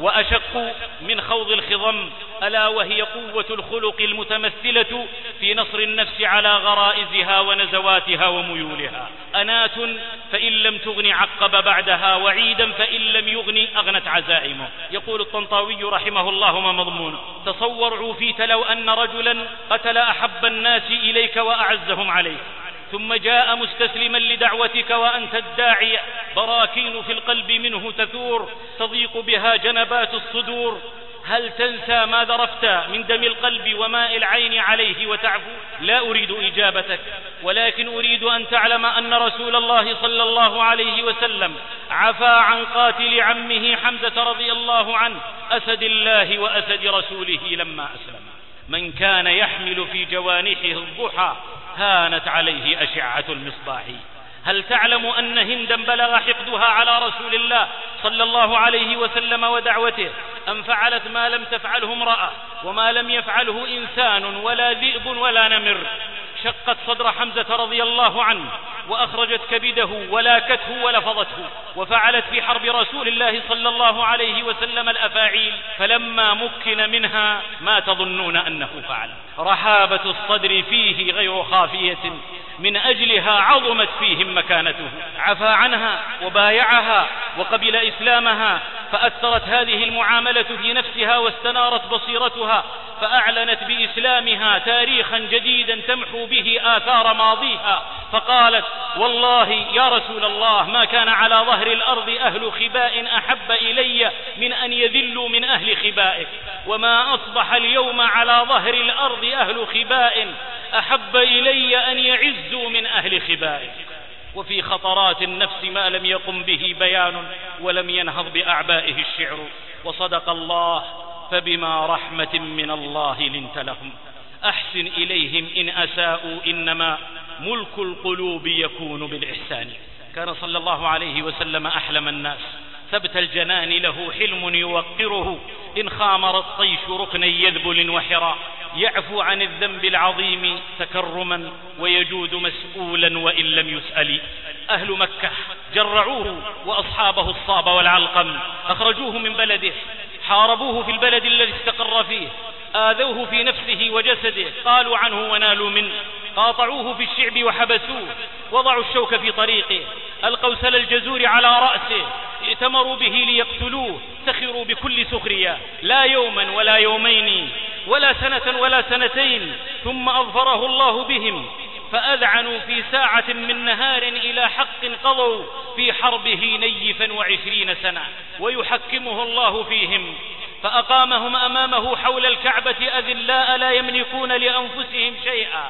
وأشق من خوض الخضم، ألا وهي قوة الخلق المتمثلة في نصر النفس على غرائزها ونزواتها وميولها. أنات فإن لم تغن عقب بعدها، وعيدا فإن لم يغن أغنت عزائمه. يقول الطنطاوي رحمه الله ما مضمونه: تصور عوفيت لو أن رجلا قتل أحب الناس إليك وأعزهم عليك، ثم جاء مستسلما لدعوتك وأنت الداعي، براكين في القلب منه تثور، تضيق بها جنبات الصدور. هل تنسى ما ذرفت من دم القلب وماء العين عليه وتعفو؟ لا أريد إجابتك، ولكن أريد أن تعلم أن رسول الله صلى الله عليه وسلم عفا عن قاتل عمه حمزة رضي الله عنه، أسد الله وأسد رسوله لما أسلم. من كان يحمل في جوانحه الضحى هانت عليه أشعة المصباح. هل تعلم أن هندا بلغ حقدها على رسول الله صلى الله عليه وسلم ودعوته، أن فعلت ما لم تفعله امرأة وما لم يفعله إنسان ولا ذئب ولا نمر؟ شقت صدر حمزة رضي الله عنه وأخرجت كبده ولاكته ولفظته، وفعلت في حرب رسول الله صلى الله عليه وسلم الأفاعيل، فلما مكن منها ما تظنون أنه فعل. رحابة الصدر فيه غير خافية، من أجلها عظمت فيهم مكانته. عفا عنها وبايعها وقبل إسلامها، فأثرت هذه المعاملة في نفسها واستنارت بصيرتها، فأعلنت بإسلامها تاريخا جديدا تمحو به آثار ماضيها، فقالت: والله يا رسول الله ما كان على ظهر الأرض أهل خباء أحب إلي من أن يذلوا من أهل خبائك، وما أصبح اليوم على ظهر الأرض أهل خباء أحب إلي أن يعزوا من أهل خبائك. وفي خطرات النفس ما لم يقم به بيان ولم ينهض بأعبائه الشعر. وصدق الله: فبما رحمة من الله لنت لهم، أحسن إليهم إن أساءوا، إنما ملك القلوب يكون بالإحسان. كان صلى الله عليه وسلم أحلم الناس، ثبت الجنان له حلم يوقره، إن خامر الطيش ركنا يذبل وحرا، يعفو عن الذنب العظيم تكرما ويجود مسؤولا وإن لم يسأل. أهل مكة جرعوه وأصحابه الصاب والعلقم، أخرجوه من بلده، حاربوه في البلد الذي استقر فيه، آذوه في نفسه وجسده، قالوا عنه ونالوا منه، قاطعوه في الشعب وحبسوه، وضعوا الشوك في طريقه، ألقوا سل الجزور على رأسه، ائتمروا به ليقتلوه، سخروا بكل سخرية، لا يوما ولا يومين ولا سنة ولا سنتين، ثم أظفره الله بهم، فأذعنوا في ساعة من نهار إلى حق قضوا في حربه نيفا 20 سنة، ويحكمه الله فيهم، فأقامهم أمامه حول الكعبة أذلاء لا يملكون لأنفسهم شيئا.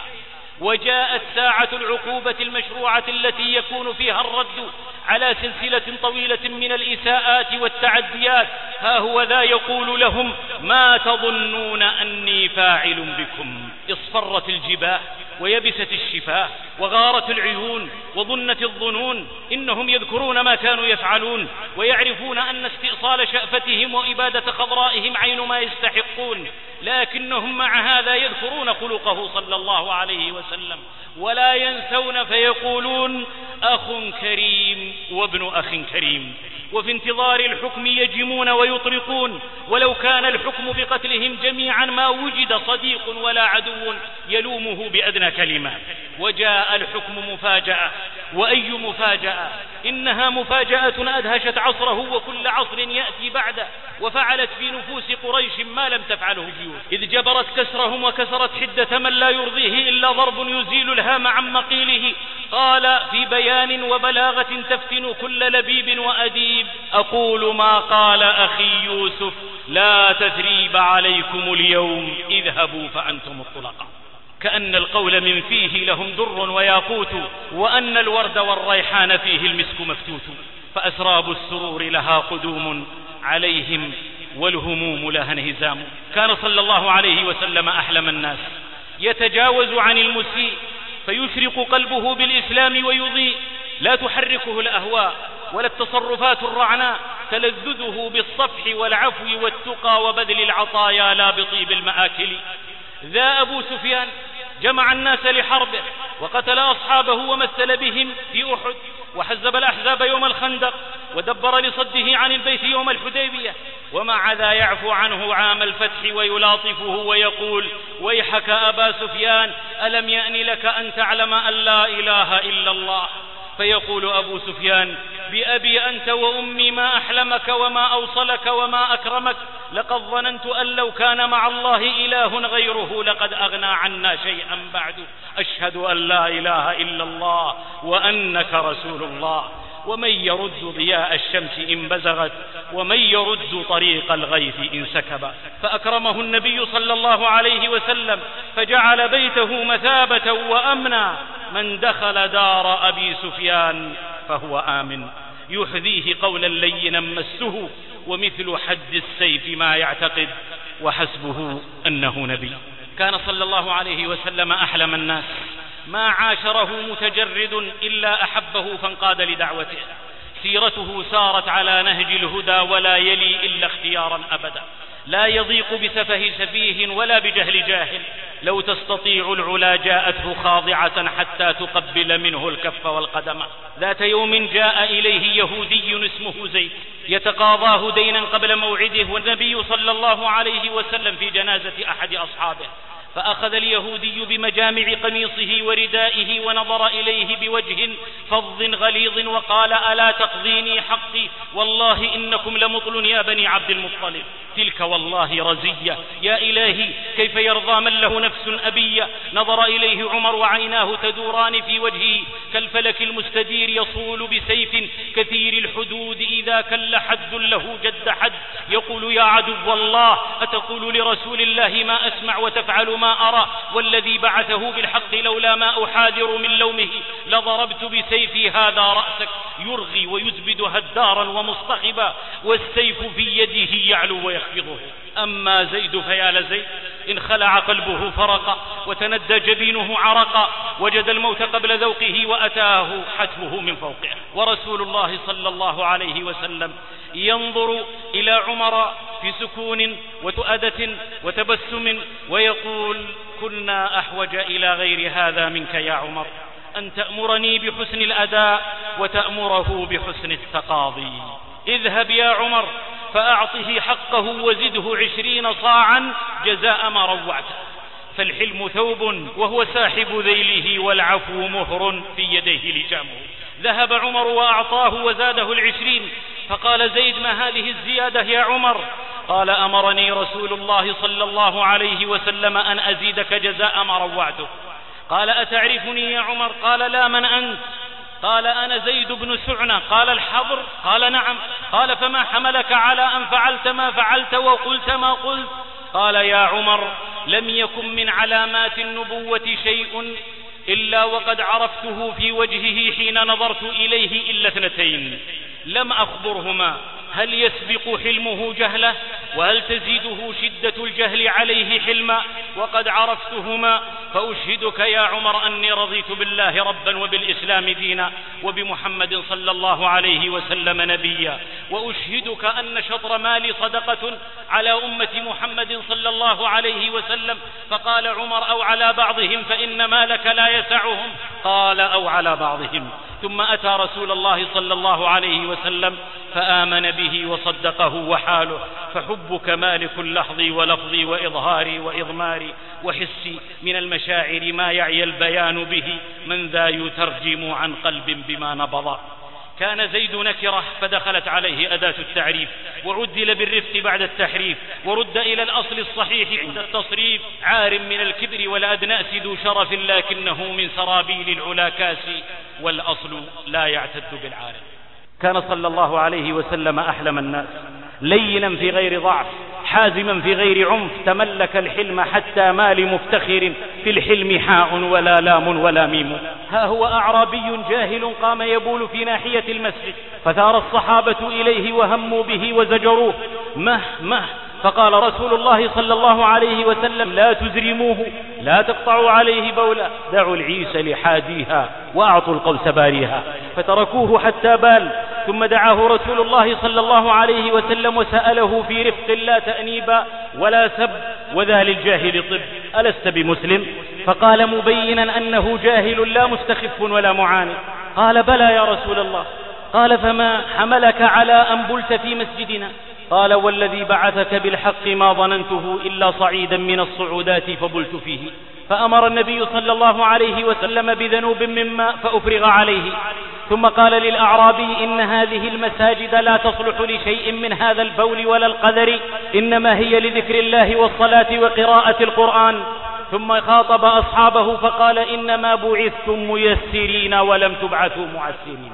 وجاءت ساعة العقوبة المشروعة التي يكون فيها الرد على سلسلة طويلة من الإساءات والتعديات، ها هو ذا يقول لهم: ما تظنون أني فاعل بكم؟ اصفرت الجباه ويبست الشفاه وغارت العيون وظنت الظنون. إنهم يذكرون ما كانوا يفعلون ويعرفون أن استئصال شأفتهم وإبادة خضرائهم عين ما يستحقون، لكنهم مع هذا يذكرون خلقه صلى الله عليه وسلم ولا ينسون، فيقولون أخ كريم وابن أخ كريم. وفي انتظار الحكم يجمون ويطرقون، ولو كان الحكم بقتلهم جميعا ما وجد صديق ولا عدو يلومه بأدنى كلمة. وجاء الحكم مفاجأة، وأي مفاجأة! إنها مفاجأة أدهشت عصره وكل عصر يأتي بعده، وفعلت في نفوس قريش ما لم تفعله جيوش، إذ جبرت كسرهم وكسرت حدة من لا يرضيه إلا ضرب يزيل الهام عن مقيله. قال في بيان وبلاغة تفتن كل لبيب وأديب: أقول ما قال أخي يوسف: لا تثريب عليكم اليوم، اذهبوا فأنتم الطلقاء. كأن القول من فيه لهم در وياقوت، وأن الورد والريحان فيه المسك مفتوت. فأسراب السرور لها قدوم عليهم، والهموم لها انهزام. كان صلى الله عليه وسلم أحلم الناس، يتجاوز عن المسيء فيشرق قلبه بالإسلام ويضيء، لا تحركه الأهواء ولا التصرفات الرعناء، تلذذه بالصفح والعفو والتقى وبذل العطايا لا بطيب المآكل. ذا أبو سفيان جمع الناس لحربه وقتل أصحابه ومثل بهم في أحد، وحزب الأحزاب يوم الخندق، ودبر لصده عن البيت يوم الحديبية، ومع ذا يعفو عنه عام الفتح ويلاطفه ويقول: ويحك أبا سفيان، ألم يأن لك أن تعلم أن لا إله إلا الله؟ فيقول أبو سفيان: بأبي أنت وأمي ما أحلمك وما أوصلك وما أكرمك، لقد ظننت أن لو كان مع الله إله غيره لقد أغنى عنا شيئا بعد. أشهد أن لا إله إلا الله وأنك رسول الله. ومن يرد ضياء الشمس إن بزغت، ومن يرد طريق الغيث إن سكب. فأكرمه النبي صلى الله عليه وسلم فجعل بيته مثابة وأمنا. من دخل دار أبي سفيان فهو آمن. يحذيه قولا لينا مسه، ومثل حد السيف ما يعتقد، وحسبه أنه نبي. كان صلى الله عليه وسلم أحلم الناس، ما عاشره متجرد إلا أحبه فانقاد لدعوته. سيرته سارت على نهج الهدى ولا يلي إلا اختيارا أبدا، لا يضيق بسفه سفيه ولا بجهل جاهل. لو تستطيع العلا جاءته خاضعة حتى تقبل منه الكف والقدم. ذات يوم جاء إليه يهودي اسمه زيد يتقاضاه دينا قبل موعده، والنبي صلى الله عليه وسلم في جنازة أحد أصحابه، فأخذ اليهودي بمجامع قميصه وردائه ونظر إليه بوجه فظ غليظ وقال: ألا تقضيني حقي؟ والله إنكم لمطل يا بني عبد المطلب. تلك والله رزية، يا إلهي كيف يرضى من له نفس أبية؟ نظر إليه عمر وعيناه تدوران في وجهه كالفلك المستدير يصول بسيف كثير الحدود إذا كل حد له جد حد. يقول: يا عدو الله، أتقول لرسول الله ما أسمع وتفعل ما أرى؟ والذي بعثه بالحق لولا ما أحاذر من لومه لضربت بسيفي هذا رأسك. يرغي ويزبد هدارا ومصطخبا، والسيف في يده يعلو ويخفضه. أما زيد فيا لزيد، إن خلع قلبه فرقا وتندى جبينه عرقا، وجد الموت قبل ذوقه وأتاه حتفه من فوقه. ورسول الله صلى الله عليه وسلم ينظر إلى عمر في سكون وتؤدة وتبسم ويقول: كنا أحوج إلى غير هذا منك يا عمر، أن تأمرني بحسن الأداء وتأمره بحسن التقاضي. اذهب يا عمر فأعطه حقه وزده 20 صاعا جزاء ما روعته. فالحلم ثوب وهو ساحب ذيله، والعفو مهر في يديه لجامه. ذهب عمر وأعطاه وزاده 20. فقال زيد: ما هذه الزيادة يا عمر؟ قال: أمرني رسول الله صلى الله عليه وسلم أن أزيدك جزاء ما روعته. قال: أتعرفني يا عمر؟ قال: لا، من أنت؟ قال: أنا زيد بن سعنة. قال: الحبر؟ قال: نعم. قال: فما حملك على أن فعلت ما فعلت وقلت ما قلت؟ قال: يا عمر، لم يكن من علامات النبوة شيء إلا وقد عرفته في وجهه حين نظرت إليه إلا 2: لم أخبرهما. هل يسبق حلمه جهله؟ وهل تزيده شدة الجهل عليه حلما؟ وقد عرفتهما، فأشهدك يا عمر أني رضيت بالله ربا وبالإسلام دينا وبمحمد صلى الله عليه وسلم نبيا، وأشهدك أن شطر مالي صدقة على أمة محمد صلى الله عليه وسلم. فقال عمر: أو على بعضهم فإن مالك لا يسعهم. قال: أو على بعضهم. ثم أتى رسول الله صلى الله عليه وسلم فآمن به وصدقه وحاله. فحبك مالك لحظي ولفظي وإظهاري وإضماري وحسي من المشاعر ما يعي البيان به، من ذا يترجم عن قلب بما نبض. كان زيد نكرة فدخلت عليه أداة التعريف، وعدل بالرفق بعد التحريف، ورد إلى الأصل الصحيح عند التصريف. عار من الكبر والأدناس ذو شرف، لكنه من سرابيل العلا كاسي، والأصل لا يعتد بالعار. كان صلى الله عليه وسلم أحلم الناس، لينا في غير ضعف، حازما في غير عنف، تملك الحلم حتى ما لمفتخر في الحلم حاء ولا لام ولا ميم. ها هو أعرابي جاهل قام يبول في ناحية المسجد، فثار الصحابة إليه وهموا به وزجروه: مه. فقال رسول الله صلى الله عليه وسلم: لا تزرموه، لا تقطعوا عليه بولا، دعوا العيس لحاديها وأعطوا القوس باريها. فتركوه حتى بال، ثم دعاه رسول الله صلى الله عليه وسلم وسأله في رفق لا تأنيبا ولا سب: وذا للجاهل طب، ألست بمسلم؟ فقال مبينا أنه جاهل لا مستخف ولا معاند. قال: بلى يا رسول الله. قال: فما حملك على أن بلت في مسجدنا؟ قال: والذي بعثك بالحق ما ظننته إلا صعيدا من الصعودات فبلت فيه. فأمر النبي صلى الله عليه وسلم بذنوب من ماء فأفرغ عليه، ثم قال للأعرابي: إن هذه المساجد لا تصلح لشيء من هذا البول ولا القذر، إنما هي لذكر الله والصلاة وقراءة القرآن. ثم خاطب أصحابه فقال: إنما بعثتم ميسرين ولم تبعثوا معسرين.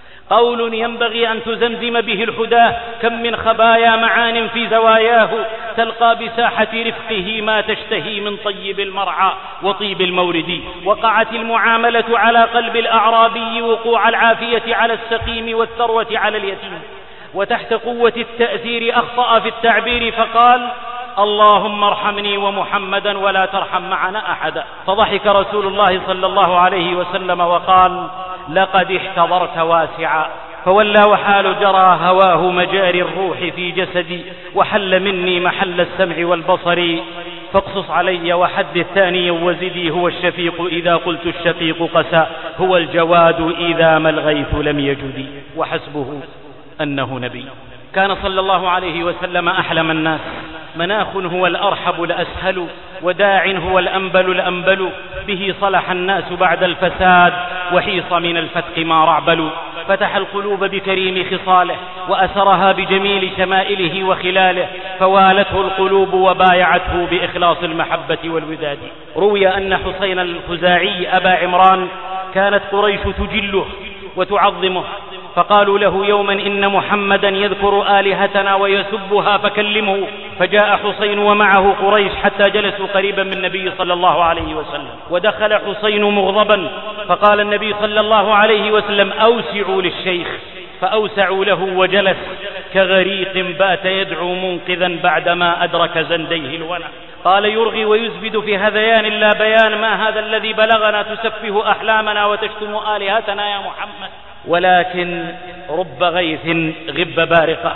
قول ينبغي أن تزمزم به الحداه، كم من خبايا معان في زواياه، تلقى بساحة رفقه ما تشتهي من طيب المرعى وطيب المورد. وقعت المعاملة على قلب الأعرابي وقوع العافية على السقيم والثروة على اليتيم، وتحت قوة التأثير أخطأ في التعبير فقال: اللهم ارحمني ومحمدا ولا ترحم معنا أحدا. فضحك رسول الله صلى الله عليه وسلم وقال: لقد احتضرت واسعا. فولى وحال جرى هواه مجاري الروح في جسدي، وحل مني محل السمع والبصر. فاقصص علي وحدث ثانيا وزدي، هو الشفيق إذا قلت الشقيق قسى، هو الجواد إذا ما الغيث لم يجدي، وحسبه أنه نبي. كان صلى الله عليه وسلم أحلم الناس، مناخ هو الأرحب الأسهل، وداع هو الأنبل الأنبل، به صلح الناس بعد الفساد، وحيص من الفتق ما رعبل. فتح القلوب بكريم خصاله، وأسرها بجميل شمائله وخلاله، فوالته القلوب وبايعته بإخلاص المحبة والوداد. روي أن حسين الخزاعي أبا عمران كانت قريش تجله وتعظمه، فقالوا له يوما: إن محمدا يذكر آلهتنا ويسبها فكلمه. فجاء حسين ومعه قريش حتى جلسوا قريبا من النبي صلى الله عليه وسلم، ودخل حسين مغضبا، فقال النبي صلى الله عليه وسلم: أوسعوا للشيخ. فأوسعوا له وجلس كغريق بات يدعو منقذا بعدما أدرك زنديه الونى. قال: يرغي ويزبد في هذيان لا بيان، ما هذا الذي بلغنا تسفه أحلامنا وتشتم آلهتنا يا محمد؟ ولكن رب غيث غب بارقة.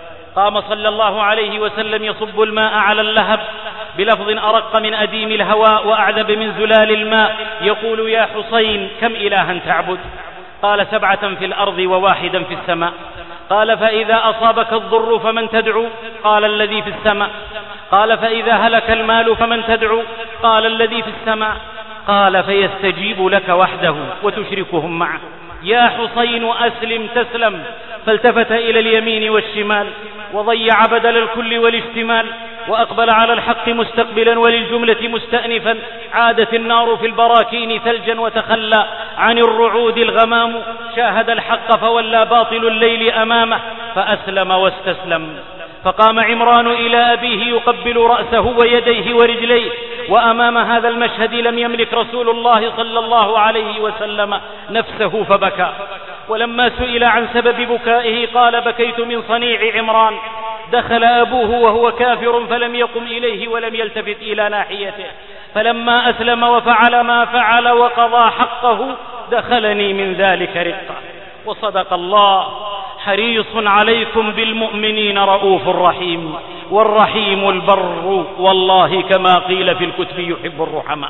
قام صلى الله عليه وسلم يصب الماء على اللهب بلفظ أرق من أديم الهواء وأعذب من زلال الماء، يقول: يا حسين كم إلها تعبد؟ قال: 7 في الأرض وواحدا في السماء. قال: فإذا أصابك الضر فمن تدعو؟ قال: الذي في السماء. قال: فإذا هلك المال فمن تدعو؟ قال: الذي في السماء. قال: فيستجيب لك وحده وتشركهم معه. يا حسين أسلم تسلم. فالتفت إلى اليمين والشمال، وضيع بدل الكل والاشتمال، وأقبل على الحق مستقبلا وللجملة مستأنفا. عادت النار في البراكين ثلجا، وتخلى عن الرعود الغمام. شاهد الحق فولى باطل الليل أمامه، فأسلم واستسلم. فقام عمران إلى أبيه يقبل رأسه ويديه ورجليه. وأمام هذا المشهد لم يملك رسول الله صلى الله عليه وسلم نفسه فبكى. ولما سئل عن سبب بكائه قال: بكيت من صنيع عمران، دخل أبوه وهو كافر فلم يقم إليه ولم يلتفت إلى ناحيته، فلما أسلم وفعل ما فعل وقضى حقه دخلني من ذلك رقة. وصدق الله: حريص عليكم بالمؤمنين رؤوف رحيم، والرحيم البر والله كما قيل في الكتب يحب الرحماء.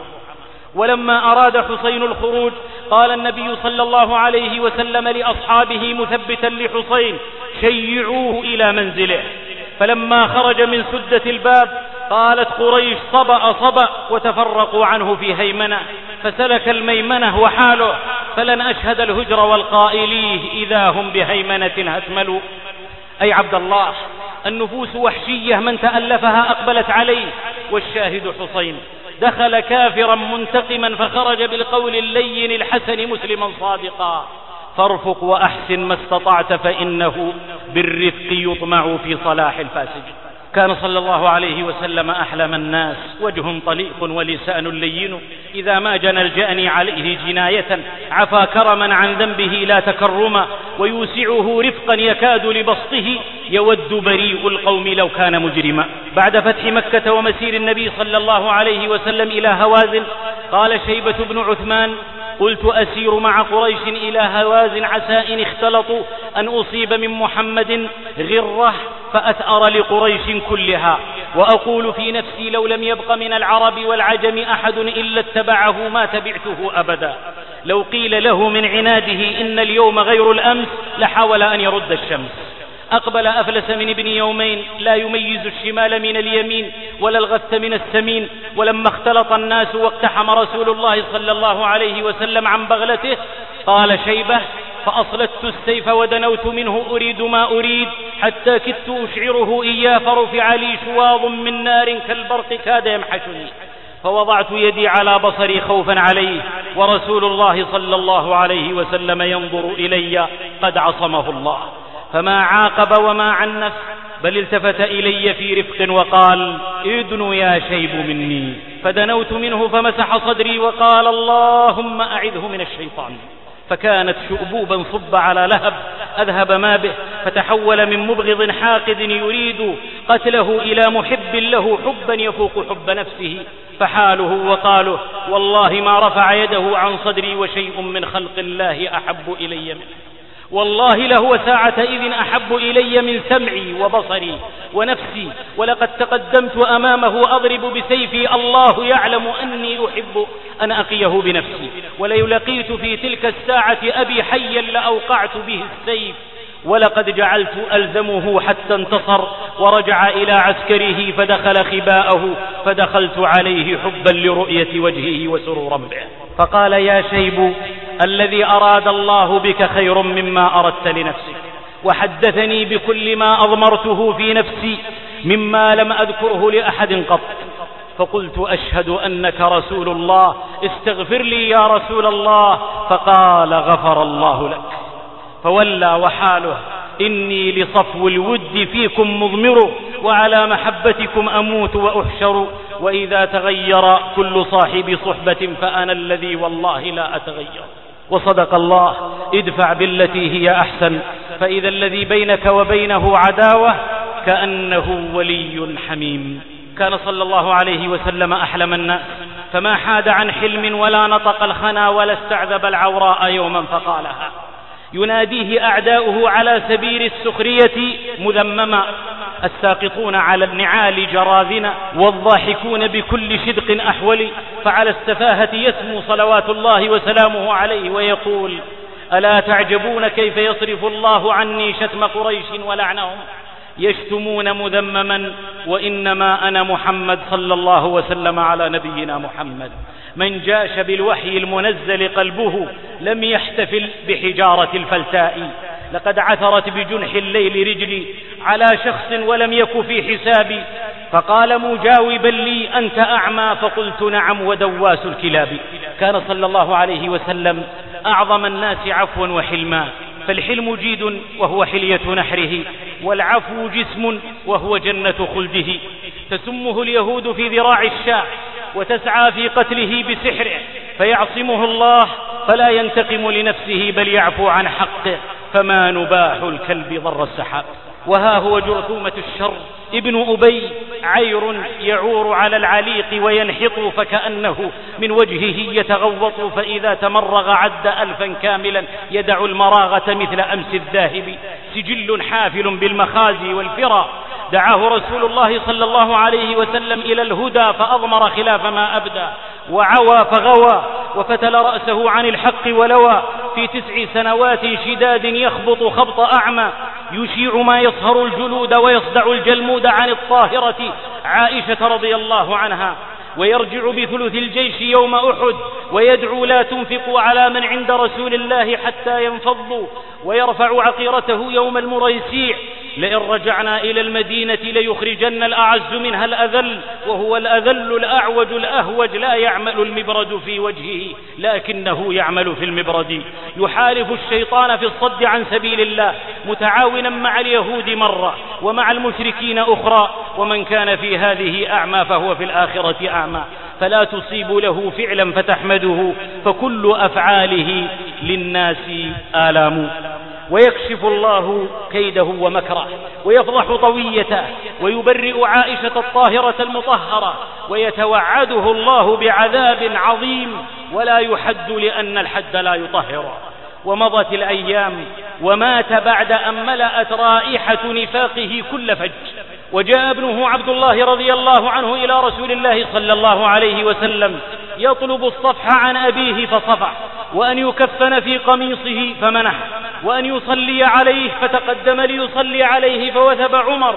ولما أراد حسين الخروج قال النبي صلى الله عليه وسلم لأصحابه مثبتا لحسين: شيعوه إلى منزله. فلما خرج من سدة الباب قالت قريش: صبأ صبأ، وتفرقوا عنه في هيمنة، فسلك الميمنة وحاله، فلن أشهد الهجر والقائليه إذا هم بهيمنة هتملوا. أي عبد الله، النفوس وحشية من تألفها أقبلت عليه، والشاهد حسين دخل كافرا منتقما فخرج بالقول اللين الحسن مسلما صادقا: فارفق وأحسن ما استطعت فإنه بالرفق يطمع في صلاح الفاسد. كان صلى الله عليه وسلم أحلم الناس، وجه طليق ولسان لين، إذا ما جنى الجأني عليه جناية عفا كرما عن ذنبه لا تكرما، ويوسعه رفقا يكاد لبسطه يود بريء القوم لو كان مجرما. بعد فتح مكة ومسير النبي صلى الله عليه وسلم إلى هوازن قال شيبة بن عثمان: قلت أسير مع قريش إلى هوازن عسى إن اختلطوا أن أصيب من محمد غرة فأثأر لقريش كلها، وأقول في نفسي لو لم يبق من العرب والعجم أحد إلا اتبعه ما تبعته أبدا. لو قيل له من عناده إن اليوم غير الأمس لحاول أن يرد الشمس. أقبل أفلس من ابن يومين لا يميز الشمال من اليمين ولا الغث من السمين. ولما اختلط الناس واقتحم رسول الله صلى الله عليه وسلم عن بغلته قال شيبة: فأصلت السيف ودنوت منه أريد ما أريد حتى كدت أشعره إياه، فرفع لي شواظ من نار كالبرق كاد يمحشني، فوضعت يدي على بصري خوفا عليه، ورسول الله صلى الله عليه وسلم ينظر إلي قد عصمه الله، فما عاقب وما عنف، بل التفت إلي في رفق وقال: ادن يا شيب مني. فدنوت منه فمسح صدري وقال: اللهم أعذه من الشيطان. فكانت شؤبوبا صب على لهب أذهب ما به، فتحول من مبغض حاقد يريد قتله إلى محب له حبا يفوق حب نفسه، فحاله وقاله: والله ما رفع يده عن صدري وشيء من خلق الله أحب إلي منه، والله لهو ساعة إذ أحب إلي من سمعي وبصري ونفسي، ولقد تقدمت أمامه أضرب بسيفي، الله يعلم أني أحب أن أقيه بنفسي، وليلقيت في تلك الساعة أبي حيا لأوقعت به السيف، ولقد جعلت ألزمه حتى انتصر ورجع إلى عسكره فدخل خباءه، فدخلت عليه حبا لرؤية وجهه وسرورا به، فقال: يا شيب، الذي أراد الله بك خير مما أردت لنفسك، وحدثني بكل ما أضمرته في نفسي مما لم أذكره لأحد قط. فقلت: أشهد أنك رسول الله، استغفر لي يا رسول الله. فقال: غفر الله لك. فولى وحاله: إني لصفو الود فيكم مضمر، وعلى محبتكم أموت وأحشر، وإذا تغير كل صاحب صحبة فأنا الذي والله لا أتغير. وصدق الله: ادفع بالتي هي أحسن، فإذا الذي بينك وبينه عداوة كأنه ولي حميم. كان صلى الله عليه وسلم أحلم الناس، فما حاد عن حلم ولا نطق الخنا ولا استعذب العوراء يوما فقالها. يناديه أعداؤه على سبيل السخرية مذمما، الساقطون على النعال جراذنا، والضاحكون بكل شدق أحول، فعلى السفاهة يسمو صلوات الله وسلامه عليه ويقول: ألا تعجبون كيف يصرف الله عني شتم قريش ولعنهم، يشتمون مذمما، وإنما أنا محمد صلى الله وسلم على نبينا محمد. من جاش بالوحي المنزل قلبه لم يحتفل بحجارة الفلتاء، لقد عثرت بجنح الليل رجلي على شخص ولم يك في حسابي، فقال مجاوبا لي: أنت أعمى؟ فقلت: نعم، ودواس الكلاب. كان صلى الله عليه وسلم أعظم الناس عفوا وحلما، فالحلم جيد وهو حلية نحره، والعفو جسم وهو جنة خلده. تسمه اليهود في ذراع الشاة، وتسعى في قتله بسحره، فيعصمه الله فلا ينتقم لنفسه بل يعفو عن حقه، فما نباح الكلب ضر السحاب. وها هو جرثومة الشر ابن أبي عير يعور على العليق وينحط فكأنه من وجهه يتغوط، فإذا تمرغ عد 1000 كاملا يدع المراغة مثل أمس الذاهب، سجل حافل بالمخازي والفرا. دعاه رسول الله صلى الله عليه وسلم إلى الهدى فأضمر خلاف ما أبدى، وعوى فغوى وفتل رأسه عن الحق ولوى، في 9 سنوات شداد يخبط خبط أعمى، يشيع ما يصهر الجلود ويصدع الجلمود عن الطاهرة عائشة رضي الله عنها، ويرجع بثلث الجيش يوم أحد، ويدعو لا تنفقوا على من عند رسول الله حتى ينفضوا، ويرفع عقيرته يوم المريسيع: لئن رجعنا إلى المدينة ليخرجن الأعز منها الأذل، وهو الأذل الأعوج الأهوج لا يعمل المبرد في وجهه لكنه يعمل في المبرد. يحارب الشيطان في الصد عن سبيل الله، متعاونا مع اليهود مرة ومع المشركين أخرى، ومن كان في هذه أعمى فهو في الآخرة أعمى. فلا تصيب له فعلا فتحمده، فكل أفعاله للناس آلام. ويكشف الله كيده ومكره، ويفضح طويته، ويبرئ عائشة الطاهرة المطهرة، ويتوعده الله بعذاب عظيم ولا يحد لأن الحد لا يطهر. ومضت الأيام ومات بعد أن ملأت رائحة نفاقه كل فج، وجاء ابنه عبد الله رضي الله عنه إلى رسول الله صلى الله عليه وسلم يطلب الصفح عن أبيه فصفح، وأن يكفن في قميصه فمنح، وأن يصلي عليه فتقدم ليصلي عليه فوثب عمر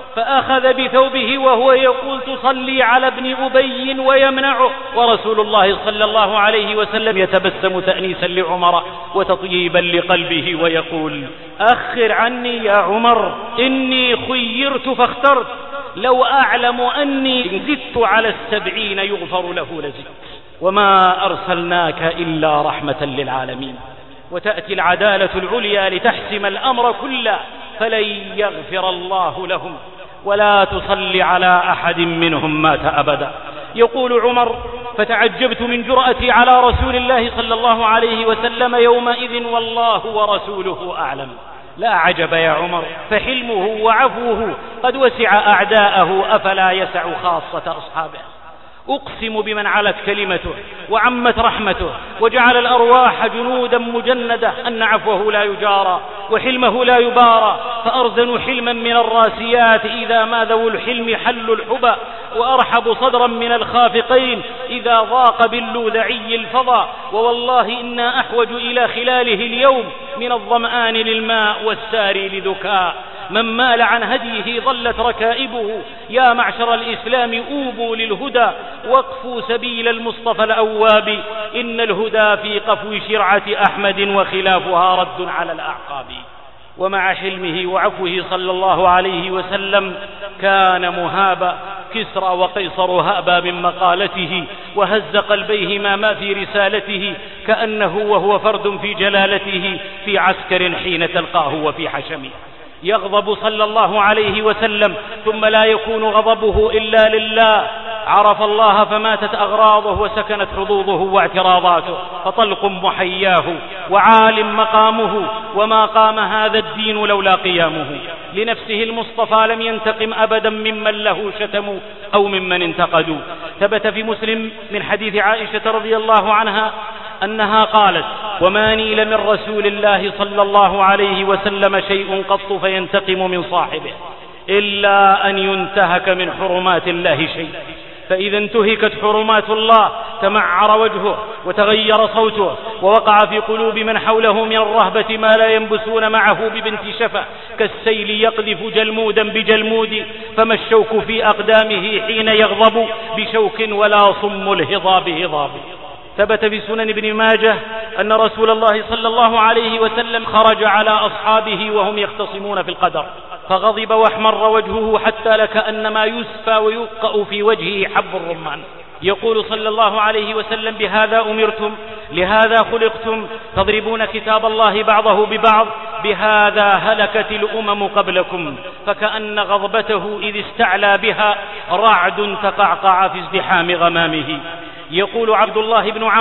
فأخذ بثوبه وهو يقول: تصلي على ابن أبي، ويمنعه، ورسول الله صلى الله عليه وسلم يتبسم تأنيسا لعمر وتطييبا لقلبه ويقول: أخر عني يا عمر، إني خيرت فاخترت، لو أعلم أني زدت على 70 يغفر له لزدت، وما أرسلناك إلا رحمة للعالمين. وتأتي العدالة العليا لتحسم الأمر كله، فلن يغفر الله لهم ولا تصلي على أحد منهم مات أبدا. يقول عمر: فتعجبت من جرأتي على رسول الله صلى الله عليه وسلم يومئذ، والله ورسوله أعلم. لا عجب يا عمر، فحلمه وعفوه قد وسع أعداءه، أفلا يسع خاصة أصحابه. أقسم بمن علت كلمته وعمت رحمته وجعل الأرواح جنودا مجندة أن عفوه لا يجارى وحلمه لا يبارى، فأرزن حلما من الراسيات إذا ما ذو الحلم حل الحبى، وأرحب صدرا من الخافقين إذا ضاق باللوذعي الفضى. ووالله إنا أحوج إلى خلاله اليوم من الظمآن للماء والساري لذكاء. من مال عن هديه ضلت ركائبه، يا معشر الإسلام أوبوا للهدى واقفوا سبيل المصطفى الأواب، إن الهدى في قفو شرعة أحمد وخلافها رد على الأعقاب. ومع حلمه وعفوه صلى الله عليه وسلم كان مهابا، كسرى وقيصر هابا من مقالته، وهز قلبيهما ما في رسالته، كأنه وهو فرد في جلالته في عسكر حين تلقاه وفي حشمه. يغضب صلى الله عليه وسلم ثم لا يكون غضبه إلا لله، عرف الله فماتت أغراضه وسكنت حظوظه واعتراضاته، فطلق محياه وعال مقامه، وما قام هذا الدين لولا قيامه. لنفسه المصطفى لم ينتقم أبدا ممن له شتموا أو ممن انتقدوا. ثبت في مسلم من حديث عائشة رضي الله عنها أنها قالت: وما نيل من رسول الله صلى الله عليه وسلم شيء قط فينتقم من صاحبه إلا أن ينتهك من حرمات الله شيء، فإذا انتهكت حرمات الله تمعر وجهه وتغير صوته، ووقع في قلوب من حوله من الرهبة ما لا ينبسون معه ببنت شفة، كالسيل يقذف جلمودا بجلمود، فما الشوك في أقدامه حين يغضب بشوك ولا صم الهضاب هضاب. ثبت في سنن ابن ماجه أن رسول الله صلى الله عليه وسلم خرج على أصحابه وهم يختصمون في القدر، فغضب واحمر وجهه حتى لكأنما يسفى ويوقأ في وجهه حب الرمان. يقول صلى الله عليه وسلم: بهذا أمرتم، لهذا خلقتم، تضربون كتاب الله بعضه ببعض، بهذا هلكت الأمم قبلكم. فكأن غضبته إذ استعلى بها رعد تقعقع في ازدحام غمامه. يقول عبد الله بن عمرو: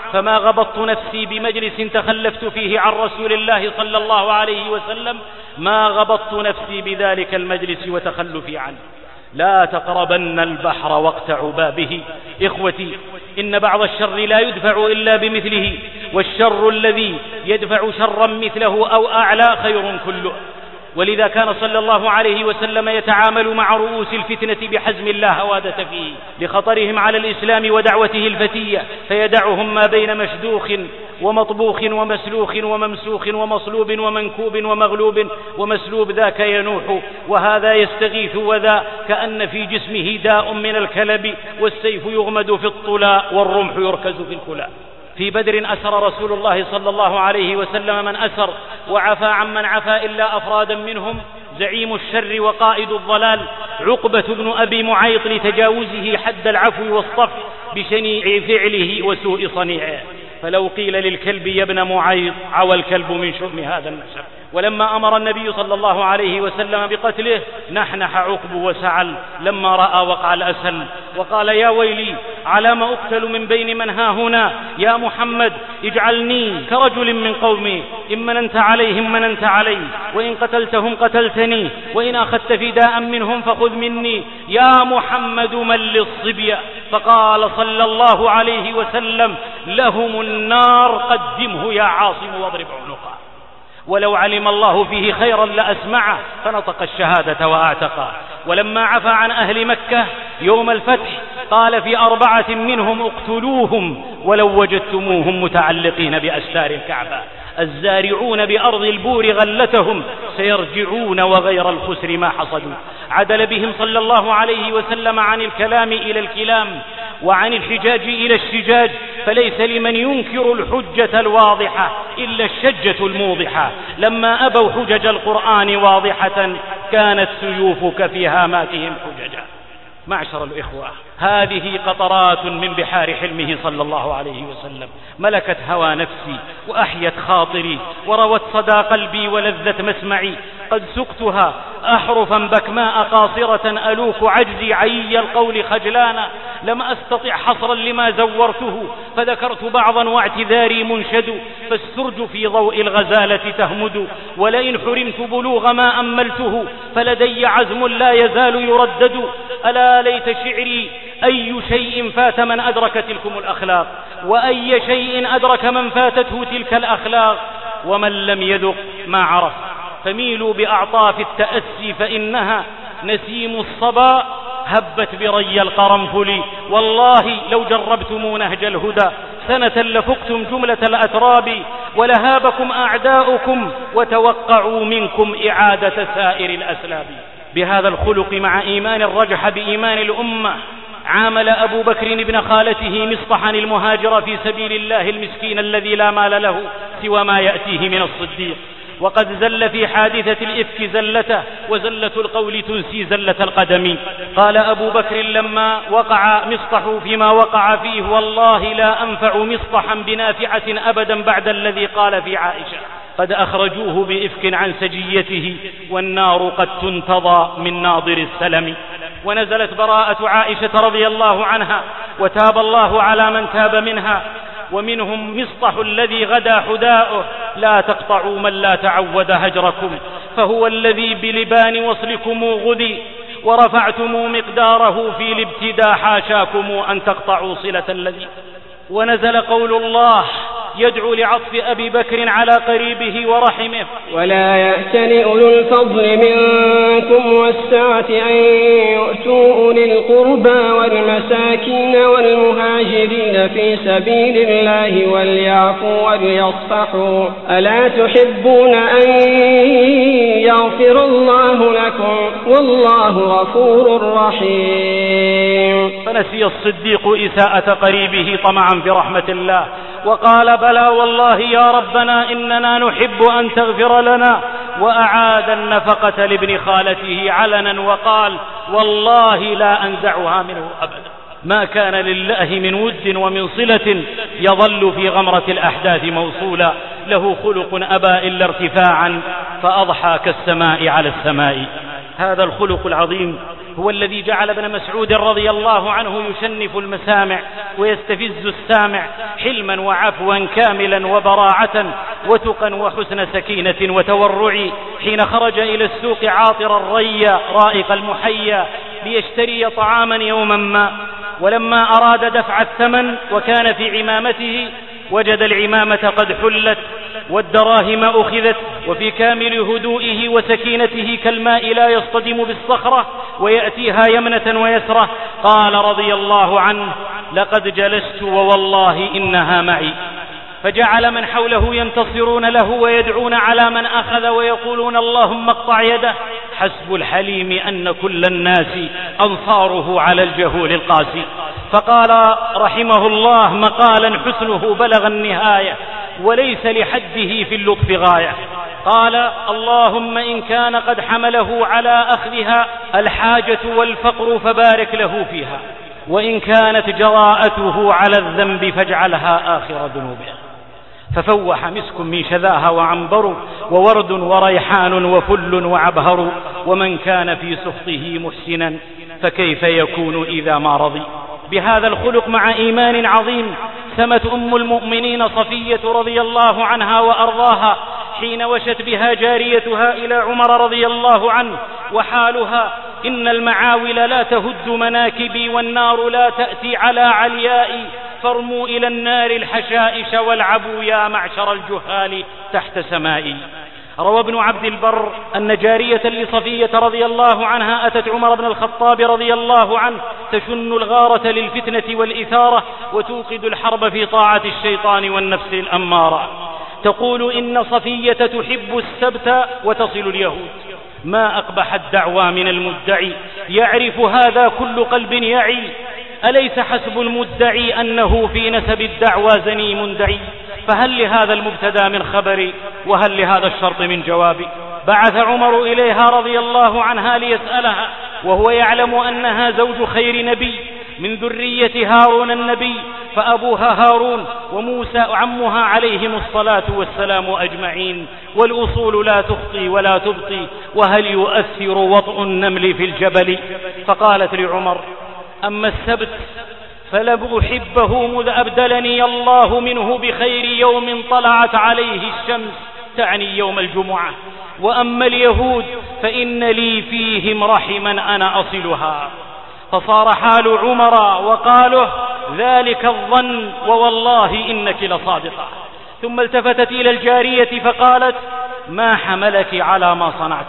فما غبطت نفسي بمجلس تخلفت فيه عن رسول الله صلى الله عليه وسلم، ما غبطت نفسي بذلك المجلس وتخلفي عنه. لا تقربن البحر واقتعوا بابه. إخوتي، إن بعض الشر لا يدفع إلا بمثله، والشر الذي يدفع شرا مثله أو أعلى خير كله. ولذا كان صلى الله عليه وسلم يتعامل مع رؤوس الفتنة بحزم لا هوادة فيه لخطرهم على الإسلام ودعوته الفتية، فيدعهم ما بين مشدوخ ومطبوخ ومسلوخ وممسوخ ومصلوب ومنكوب ومغلوب ومسلوب، ذاك ينوح وهذا يستغيث، وذا كأن في جسمه داء من الكلب، والسيف يغمد في الطلاء والرمح يركز في الكلاء. في بدر أسر رسول الله صلى الله عليه وسلم من أسر، وعفى عمن عفى إلا أفرادا منهم زعيم الشر وقائد الضلال عقبة بن أبي معيط لتجاوزه حد العفو والصفح بشنيع فعله وسوء صنيعه. فلو قيل للكلب يا ابن معيط عوى الكلب من شؤم هذا النشر. ولما أمر النبي صلى الله عليه وسلم بقتله نحنح عقب وسعل لما رأى وقع الأسل، وقال يا ويلي على ما أقتل من بين من ها هنا، يا محمد اجعلني كرجل من قومي، إن مننت عليهم مننت علي، وإن قتلتهم قتلتني، وإن أخذت فداء منهم فخذ مني، يا محمد من للصبية. فقال صلى الله عليه وسلم لهم النار قدمه يا عاصم واضرب عنقه. ولو علم الله فيه خيرا لأسمعه، فنطق الشهادة وأعتقه. ولما عفى عن أهل مكة يوم الفتح قال في 4 منهم اقتلوهم ولو وجدتموهم متعلقين بأستار الكعبة، الزارعون بأرض البور غلتهم سيرجعون وغير الخسر ما حصدوا. عدل بهم صلى الله عليه وسلم عن الكلام إلى الكلام، وعن الحجاج إلى الشجاج، فليس لمن ينكر الحجة الواضحة إلا الشجة الموضحة. لما أبوا حجج القرآن واضحة كانت سيوفك في هاماتهم حججا. معشر الإخوة، هذه قطرات من بحار حلمه صلى الله عليه وسلم، ملكت هوى نفسي وأحيت خاطري وروت صدى قلبي ولذة مسمعي. قد سقتها أحرفا بكماء قاصرة ألوك عجزي عيي القول خجلانا، لم أستطع حصرا لما زورته فذكرت بعضا واعتذاري منشد. فالسرج في ضوء الغزالة تهمد، ولئن حرمت بلوغ ما أملته فلدي عزم لا يزال يردد. ألا ليت شعري أي شيء فات من أدرك تلكم الأخلاق، وأي شيء أدرك من فاتته تلك الأخلاق. ومن لم يذق ما عرف فميلوا بأعطاف التأسي، فإنها نسيم الصبا هبت بري القرنفل. والله لو جربتم نهج الهدى سنة لفقتم جملة الأتراب، ولهابكم أعداؤكم وتوقعوا منكم إعادة سائر الأسلاب. بهذا الخلق مع إيمان رجح بإيمان الأمة عامل أبو بكر ابن خالته مصطحا المهاجر في سبيل الله المسكين الذي لا مال له سوى ما يأتيه من الصديق، وقد زل في حادثة الإفك زلته، وزلة القول تنسي زلة القدم. قال أبو بكر لما وقع مصطح فيما وقع فيه والله لا أنفع مصطحا بنافعة أبدا بعد الذي قال في عائشة قد أخرجوه بإفك عن سجيته والنار قد تنتضى من ناظر السلم. ونزلت براءة عائشة رضي الله عنها وتاب الله على من تاب منها، ومنهم مصطح الذي غدا حداؤه لا تقطعوا من لا تعود هجركم، فهو الذي بلبان وصلكم غدي ورفعتم مقداره في الابتداء، حاشاكم أن تقطعوا صلة الذي. ونزل قول الله يدعو لعطف أبي بكر على قريبه ورحمه ولا يأتل أولو الفضل منكم والسعة أن يؤتوا أولي القربى والمساكين والمهاجرين في سبيل الله وليعفوا وليصفحوا ألا تحبون أن يغفر الله لكم والله غفور رحيم. فنسي الصديق إساءة قريبه طمعا في رحمة الله وقال بلى والله يا ربنا إننا نحب أن تغفر لنا، وأعاد النفقة لابن خالته علنا وقال والله لا أنزعها منه أبدا. ما كان لله من ود ومن صلة يظل في غمرة الأحداث موصولا، له خلق أبى إلا ارتفاعا فأضحى كالسماء على السماء. هذا الخلق العظيم هو الذي جعل ابن مسعود رضي الله عنه يشنف المسامع ويستفز السامع حلما وعفوا كاملا وبراعة وتقا وحسن سكينة وتورع، حين خرج إلى السوق عاطر الريا رائق المحيا ليشتري طعاما يوما ما، ولما أراد دفع الثمن وكان في عمامته وجد العمامة قد حلت والدراهم أخذت، وفي كامل هدوئه وسكينته كالماء لا يصطدم بالصخرة ويأتيها يمنة ويسرة، قال رضي الله عنه: لقد جلست ووالله إنها معي. فجعل من حوله ينتصرون له ويدعون على من أخذ ويقولون: اللهم اقطع يده. حسب الحليم أن كل الناس أنصاره على الجهول القاسي. فقال رحمه الله مقالا حسنه بلغ النهاية وليس لحده في اللطف غاية، قال: اللهم إن كان قد حمله على أخذها الحاجة والفقر فبارك له فيها، وإن كانت جراءته على الذنب فاجعلها آخر ذنوبه. ففوح مسك من شذاها وعنبر وورد وريحان وفل وعبهر، ومن كان في سخطه محسنا فكيف يكون إذا ما رضي. بهذا الخلق مع إيمان عظيم سمت أم المؤمنين صفية رضي الله عنها وأرضاها حين وشت بها جاريتها إلى عمر رضي الله عنه وحالها: إن المعاول لا تهد مناكبي والنار لا تأتي على عليائي، فارموا إلى النار الحشائش والعبوا يا معشر الجهال تحت سمائي. روى ابن عبد البر أن جارية لصفية رضي الله عنها أتت عمر بن الخطاب رضي الله عنه تشن الغارة للفتنة والإثارة وتوقد الحرب في طاعة الشيطان والنفس الأمارة، تقول: إن صفية تحب السبت وتصل اليهود. ما أقبح الدعوى من المدعي، يعرف هذا كل قلب يعي. أليس حسب المدعي أنه في نسب الدعوى زنيم دعي؟ فهل لهذا المبتدى من خبر، وهل لهذا الشرط من جواب؟ بعث عمر إليها رضي الله عنها ليسألها وهو يعلم أنها زوج خير نبي من ذرية هارون النبي، فأبوها هارون وموسى عمها عليهم الصلاة والسلام أجمعين، والأصول لا تخطي ولا تبطي، وهل يؤثر وطء النمل في الجبل؟ فقالت لعمر: أما السبت فلم أحبه مذ أبدلني الله منه بخير يوم طلعت عليه الشمس، تعني يوم الجمعة، وأما اليهود فإن لي فيهم رحما أنا أصلها. فصار حال عمر وقاله ذلك الظن ووالله إنك لصادقة. ثم التفتت إلى الجارية فقالت: ما حملك على ما صنعت؟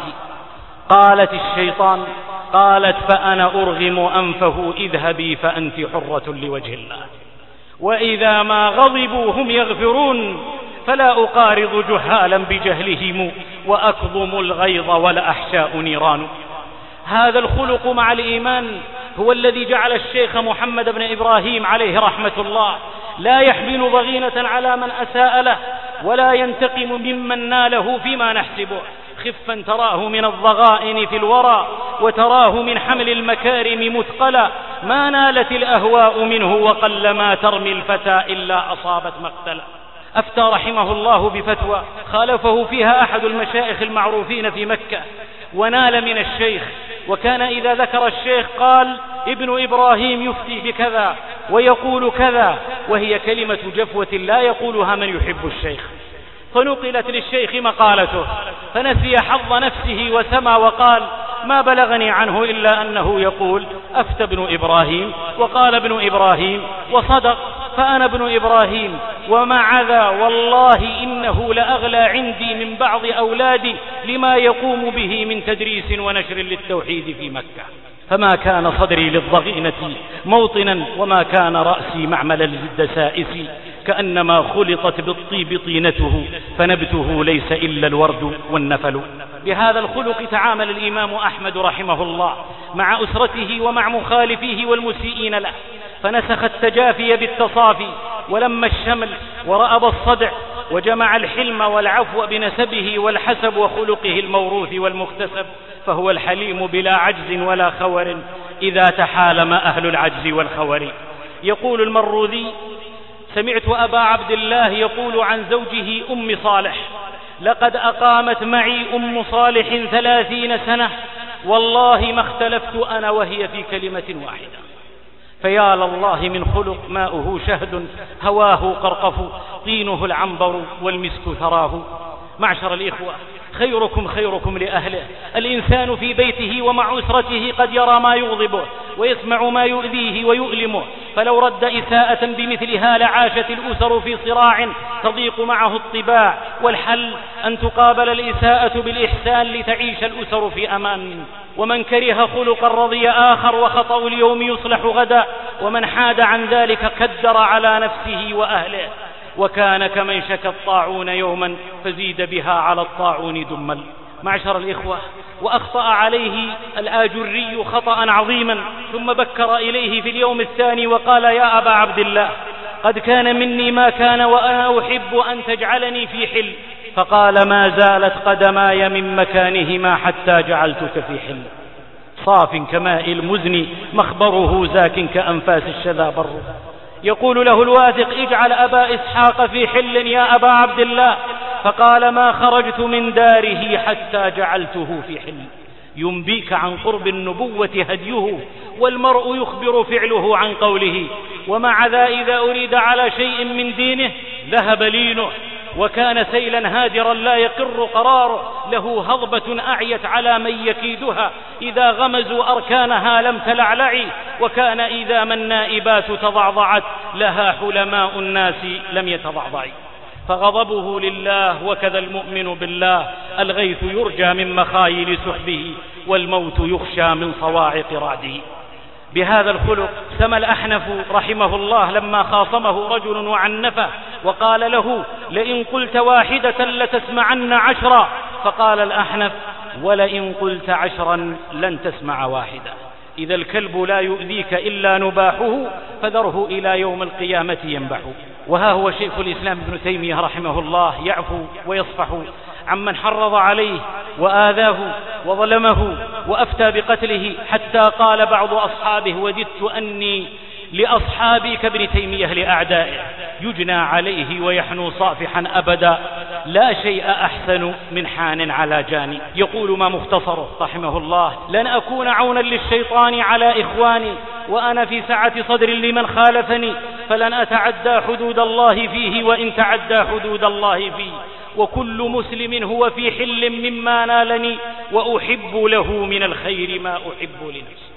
قالت: الشيطان. قالت: فأنا أرغم أنفه، اذهبي فأنت حرة لوجه الله. وإذا ما غضبوا هم يغفرون، فلا أقارض جهالا بجهلهم وأكظم الغيظ ولا أحشاء نيران. هذا الخلق مع الإيمان هو الذي جعل الشيخ محمد بن إبراهيم عليه رحمة الله لا يحمل ضغينة على من أساء له ولا ينتقم ممن ناله فيما نحسبه، خفا تراه من الضغائن في الورى وتراه من حمل المكارم مثقلا، ما نالت الأهواء منه وقل ما ترمي الفتى إلا أصابت مقتلا. أفتى رحمه الله بفتوى خالفه فيها أحد المشايخ المعروفين في مكة ونال من الشيخ، وكان إذا ذكر الشيخ قال: ابن إبراهيم يفتي بكذا ويقول كذا، وهي كلمة جفوة لا يقولها من يحب الشيخ. فنقلت للشيخ مقالته فنسي حظ نفسه وسمى وقال: ما بلغني عنه إلا أنه يقول أفتى ابن إبراهيم وقال ابن إبراهيم وصدق، فأنا ابن إبراهيم، ومع ذا والله إنه لأغلى عندي من بعض أولادي لما يقوم به من تدريس ونشر للتوحيد في مكة. فما كان صدري للضغينة موطنا، وما كان رأسي معملا للدسائس، كأنما خلطت بالطيب طينته، فنبته ليس إلا الورد والنفل. بهذا الخلق تعامل الإمام أحمد رحمه الله مع أسرته ومع مخالفيه والمسيئين له، فنسخ التجافي بالتصافي ولم الشمل ورأب الصدع، وجمع الحلم والعفو بنسبه والحسب وخلقه الموروث والمكتسب، فهو الحليم بلا عجز ولا خور إذا تحالم أهل العجز والخور. يقول المروذي: سمعت أبا عبد الله يقول عن زوجه أم صالح: لقد أقامت معي أم صالح 30 سنة والله ما اختلفت أنا وهي في كلمة واحدة. فيا لله من خلق ماؤه شهد هواه قرقف طينه العنبر والمسك ثراه. معشر الإخوة، خيركم خيركم لأهله. الإنسان في بيته ومع أسرته قد يرى ما يغضبه ويسمع ما يؤذيه ويؤلمه، فلو رد إساءة بمثلها لعاشت الأسر في صراع تضيق معه الطباع، والحل أن تقابل الإساءة بالإحسان لتعيش الأسر في أمان. ومن كره خلقا رضي آخر، وخطأ اليوم يصلح غدا، ومن حاد عن ذلك كدر على نفسه وأهله. وكان كمن شكى الطاعون يوما فزيد بها على الطاعون دمل. معشر الإخوة، وأخطأ عليه الآجري خطأ عظيما، ثم بكر إليه في اليوم الثاني وقال: يا أبا عبد الله، قد كان مني ما كان وأنا أحب أن تجعلني في حل. فقال: ما زالت قدماي من مكانهما حتى جعلتك في حل. صاف كماء المزن مخبره زاك كأنفاس الشذا بر. يقول له الواثق: اجعل أبا إسحاق في حل يا أبا عبد الله. فقال: ما خرجت من داره حتى جعلته في حل. ينبيك عن قرب النبوة هديه، والمرء يخبر فعله عن قوله. ومع ذا إذا أريد على شيء من دينه ذهب لينه، وكان سيلا هادرا لا يقر قراره، له هضبة أعيت على من يكيدها، إذا غمزوا أركانها لم تلعلعي، وكان إذا ما النائبات تضعضعت لها حلماء الناس لم يتضعضعي. فغضبه لله، وكذا المؤمن بالله. الغيث يرجى من مخايل سحبه، والموت يخشى من صواعق رعده. بهذا الخلق سمى الأحنف رحمه الله لما خاصمه رجل وعنفه وقال له: لئن قلت واحدة لتسمعن 10. فقال الأحنف: ولئن قلت 10 لن تسمع واحدة. إذا الكلب لا يؤذيك إلا نباحه، فذره إلى يوم القيامة ينبح. وها هو شيخ الإسلام ابن تيمية رحمه الله يعفو ويصفح عمن حرض عليه وآذاه وظلمه وأفتى بقتله، حتى قال بعض أصحابه: وددت أني لأصحابي كابن تيمية لأعدائه، يجنى عليه ويحنو صافحا أبدا، لا شيء أحسن من حان على جاني. يقول ما مختصره رحمه الله: لن أكون عونا للشيطان على إخواني، وأنا في سعة صدر لمن خالفني، فلن أتعدى حدود الله فيه وإن تعدى حدود الله فيه، وكل مسلم هو في حل مما نالني، وأحب له من الخير ما أحب لنفسي.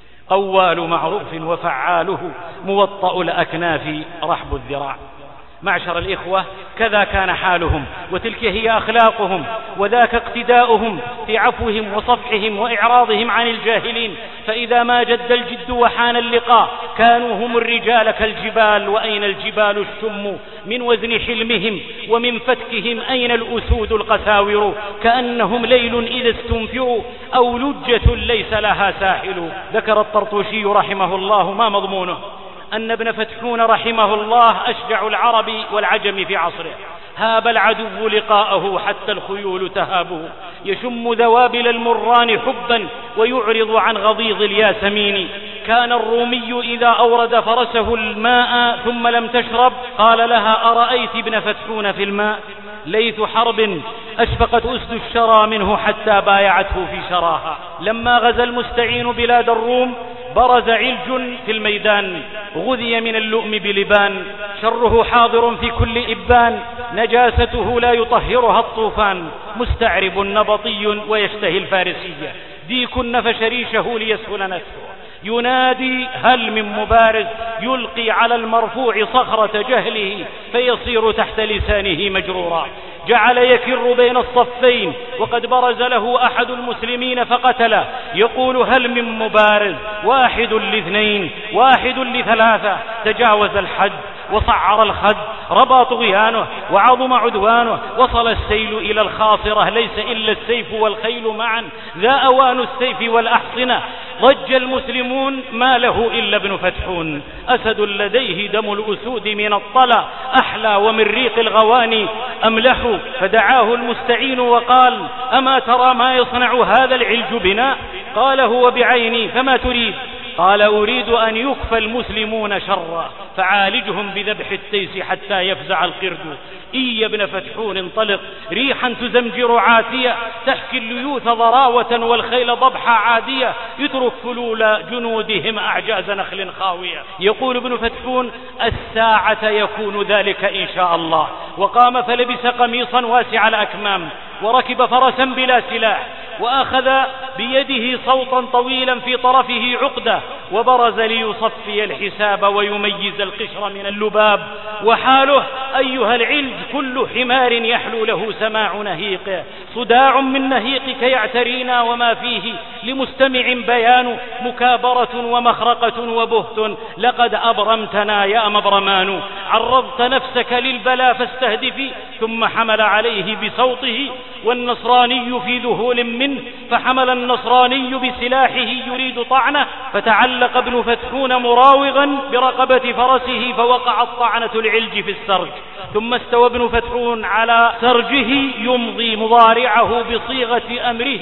قوال معروف وفعاله، موطأ الأكناف رحب الذراع. معشر الإخوة، كذا كان حالهم، وتلك هي أخلاقهم، وذاك اقتداؤهم في عفوهم وصفحهم وإعراضهم عن الجاهلين. فإذا ما جد الجد وحان اللقاء كانوا هم الرجال كالجبال، وأين الجبال الشم من وزن حلمهم، ومن فتكهم أين الأسود القساور، كأنهم ليل إذا استنفروا أو لجة ليس لها ساحل. ذكر الطرطوشي رحمه الله ما مضمونه: أن ابن فتحون رحمه الله أشجع العرب والعجم في عصره، هاب العدو لقاءه حتى الخيول تهابه، يشم ذوابل المران حبا ويعرض عن غضيض الياسمين. كان الرومي إذا أورد فرسه الماء ثم لم تشرب قال لها: أرأيت ابن فتحون في الماء؟ ليث حرب أشفقت أسد الشرى منه حتى بايعته في شراها. لما غزا المستعين بلاد الروم برز علج في الميدان، غذي من اللؤم بلبان، شره حاضر في كل إبان، نجاسته لا يطهرها الطوفان، مستعرب نبطي ويشتهي الفارسية، ديك نفش ريشه ليسهل نفسه، ينادي هل من مبارز، يلقي على المرفوع صخرة جهله فيصير تحت لسانه مجرورا. جعل يكر بين الصفين وقد برز له أحد المسلمين فقتله، يقول هل من مبارز، 1 ل2 1 ل3، تجاوز الحد وصعر الخد، ربى طغيانه وعظم عدوانه، وصل السيل إلى الخاصرة، ليس إلا السيف والخيل معا، ذا أوان السيف والأحصنة، ضج المسلمون ما له إلا ابن فتحون، أسد لديه دم الأسود من الطلى، أحلى ومن ريق الغواني أملح. فدعاه المستعين وقال: أما ترى ما يصنع هذا العلج بنا؟ قال: هو بعيني، فما تريد؟ قال أريد أن يكفى المسلمون شرا فعالجهم بذبح التيس حتى يفزع القرد. يا ابن فتحون انطلق ريحا تزمجر عاتية تحكي الليوث ضراوة والخيل ضبحا عادية يترك فلول جنودهم أعجاز نخل خاوية. يقول ابن فتحون الساعة يكون ذلك إن شاء الله. وقام فلبس قميصا واسع الأكمام وركب فرسا بلا سلاح وأخذ بيده صوتا طويلا في طرفه عقدة وبرز ليصفي الحساب ويميز القشر من اللباب. وحاله أيها العلج كل حمار يحلو له سماع نهيقه صداع من نهيقك يعترينا وما فيه لمستمع بيان مكابرة ومخرقة وبهت لقد أبرمتنا يا مبرمان. عرضت نفسك للبلا فاستهدفي ثم حمل عليه بصوته والنصراني في ذهول منه فحمل النصراني بسلاحه يريد طعنه فتعلق ابن فتحون مراوغا برقبة فرسه فوقعت طعنة العلج في السرج. ثم استوى ابن فتحون على سرجه يمضي مضارعه بصيغة أمره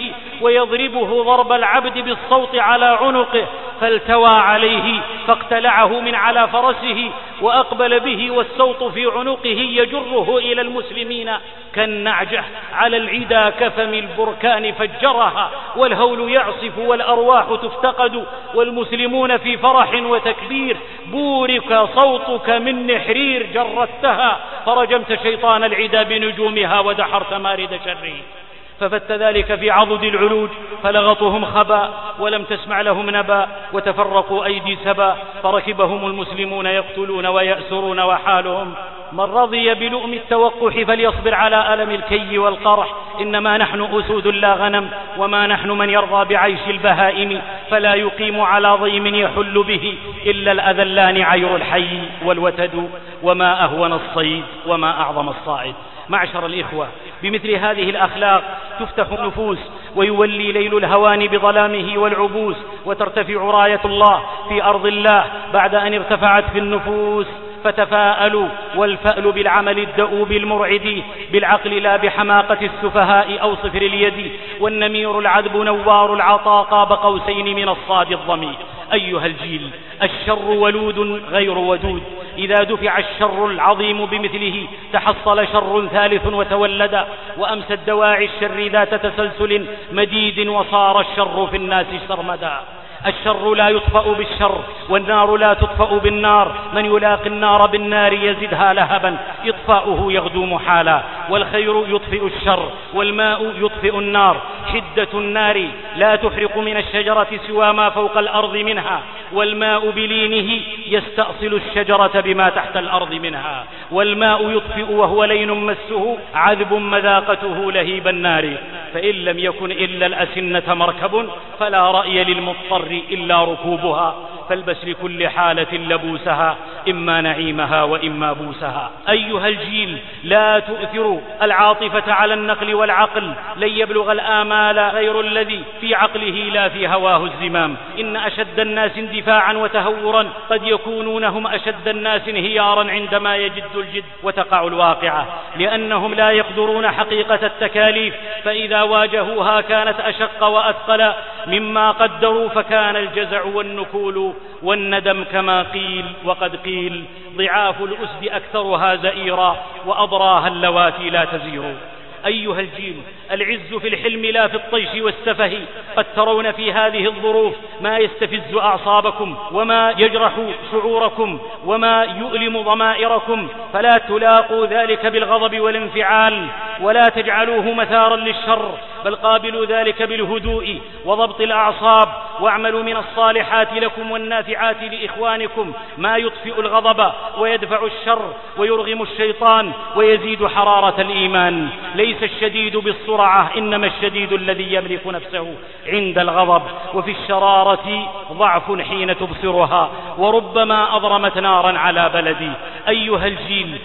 ويضربه ضرب العبد بالصوت على عنقه فالتوى عليه فاقتلعه من على فرسه وأقبل به والصوت في عنقه يجره إلى المسلمين كالنعجة على العدا كفم البركان فجرها والهول يعصف والأرواح تفتقد والمسلمون في فرح وتكبير بورك صوتك من نحرير جردتها فرجمت شيطان العدا بنجومها ودحرت مارد شره. ففت ذلك في عضد العلوج فلغطهم خبا ولم تسمع لهم نبا وتفرقوا أيدي سبا فركبهم المسلمون يقتلون ويأسرون وحالهم من رضي بلؤم التوقح فليصبر على ألم الكي والقرح إنما نحن أسود لا غنم وما نحن من يرضى بعيش البهائم فلا يقيم على ضيم يحل به إلا الأذلان عير الحي والوتد وما أهون الصيد وما أعظم الصائد. معشر الإخوة بمثل هذه الأخلاق تفتح النفوس ويولي ليل الهوان بظلامه والعبوس وترتفع راية الله في أرض الله بعد أن ارتفعت في النفوس. فتفاءلوا والفأل بالعمل الدؤوب المرعد بالعقل لا بحماقة السفهاء أو صفر اليد والنمير العذب نوار العطاء قاب قوسين من الصاد الضمير. أيها الجيل الشر ولود غير ودود إذا دفع الشر العظيم بمثله تحصل شر ثالث وتولد وأمست دواعي الشر ذات تسلسل مديد وصار الشر في الناس سرمدا. الشر لا يطفأ بالشر والنار لا تطفأ بالنار من يلاقي النار بالنار يزدها لهبا إطفاؤه يغدو محالا والخير يطفئ الشر والماء يطفئ النار. حدة النار لا تحرق من الشجرة سوى ما فوق الأرض منها والماء بلينه يستأصل الشجرة بما تحت الأرض منها والماء يطفئ وهو لين مسه عذب مذاقته لهيب النار. فإن لم يكن إلا الأسنة مركب فلا رأي للمضطر إلا ركوبها فالبس لكل حالة لبوسها إما نعيمها وإما بوسها. أيها الجيل لا تؤثروا العاطفة على النقل والعقل لن يبلغ الآمال غير الذي في عقله لا في هواه الزمام. إن أشد الناس اندفاعا وتهورا قد يكونون هم أشد الناس انهيارا عندما يجد الجد وتقع الواقعة لأنهم لا يقدرون حقيقة التكاليف فإذا واجهوها كانت أشق وأثقل مما قدروا فكان الجزع والنكول والندم كما قيل وقد قيل ضعاف الأسد أكثرها زئيرا وأضراها اللواتي لا تزير. أيها الجيل العز في الحلم لا في الطيش والسفه قد ترون في هذه الظروف ما يستفز أعصابكم وما يجرح شعوركم وما يؤلم ضمائركم فلا تلاقوا ذلك بالغضب والانفعال ولا تجعلوه مثارا للشر بل قابلوا ذلك بالهدوء وضبط الأعصاب واعملوا من الصالحات لكم والنافعات لإخوانكم ما يطفئ الغضب ويدفع الشر ويرغم الشيطان ويزيد حرارة الإيمان. ليس الشديد بالسرعة إنما الشديد الذي يملك نفسه عند الغضب وفي الشرارة ضعف حين تبصرها وربما أضرمت نارا على بلدي. أيها الجيل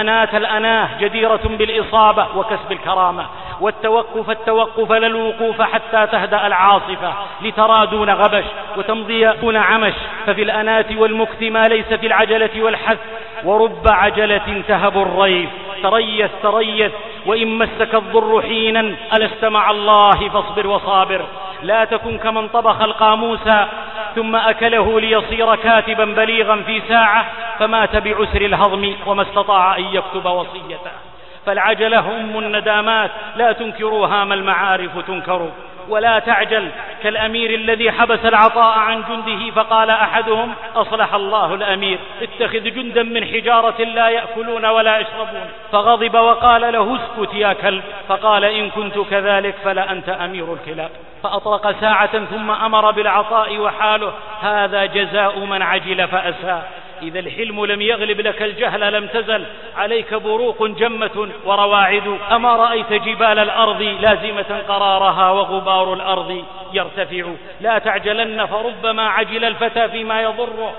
الأناه جديرة بالإصابة وكسب الكرامة التوقف لا الوقوف حتى تهدأ العاصفة لترى دون غبش وتمضي دون عمش ففي الأناة والمكث ما ليس في العجلة والحث ورب عجلة تهب الريف. تريث وإن مسك الضر حينا ألست مع الله فاصبر وصابر. لا تكن كمن طبخ القاموس ثم أكله ليصير كاتبا بليغا في ساعة، فمات بعسر الهضم وما استطاع أن يكتب وصيته. فالعجلة أم الندامات، لا تنكروها ما المعارف تنكر. ولا تعجل كالأمير الذي حبس العطاء عن جنده، فقال أحدهم: أصلح الله الأمير، اتخذ جندا من حجارة لا يأكلون ولا يشربون. فغضب وقال له: اسكت يا كلب. فقال: إن كنت كذلك فلا أنت أمير الكلاب. فأطرق ساعة ثم أمر بالعطاء، وحاله هذا جزاء من عجل فأساء. إذا الحلم لم يغلب لك الجهل لم تزل عليك بروق جمة ورواعد. أما رأيت جبال الأرض لازمة قرارها وغبار الأرض يرتفع. لا تعجلن فربما عجل الفتى فيما يضره،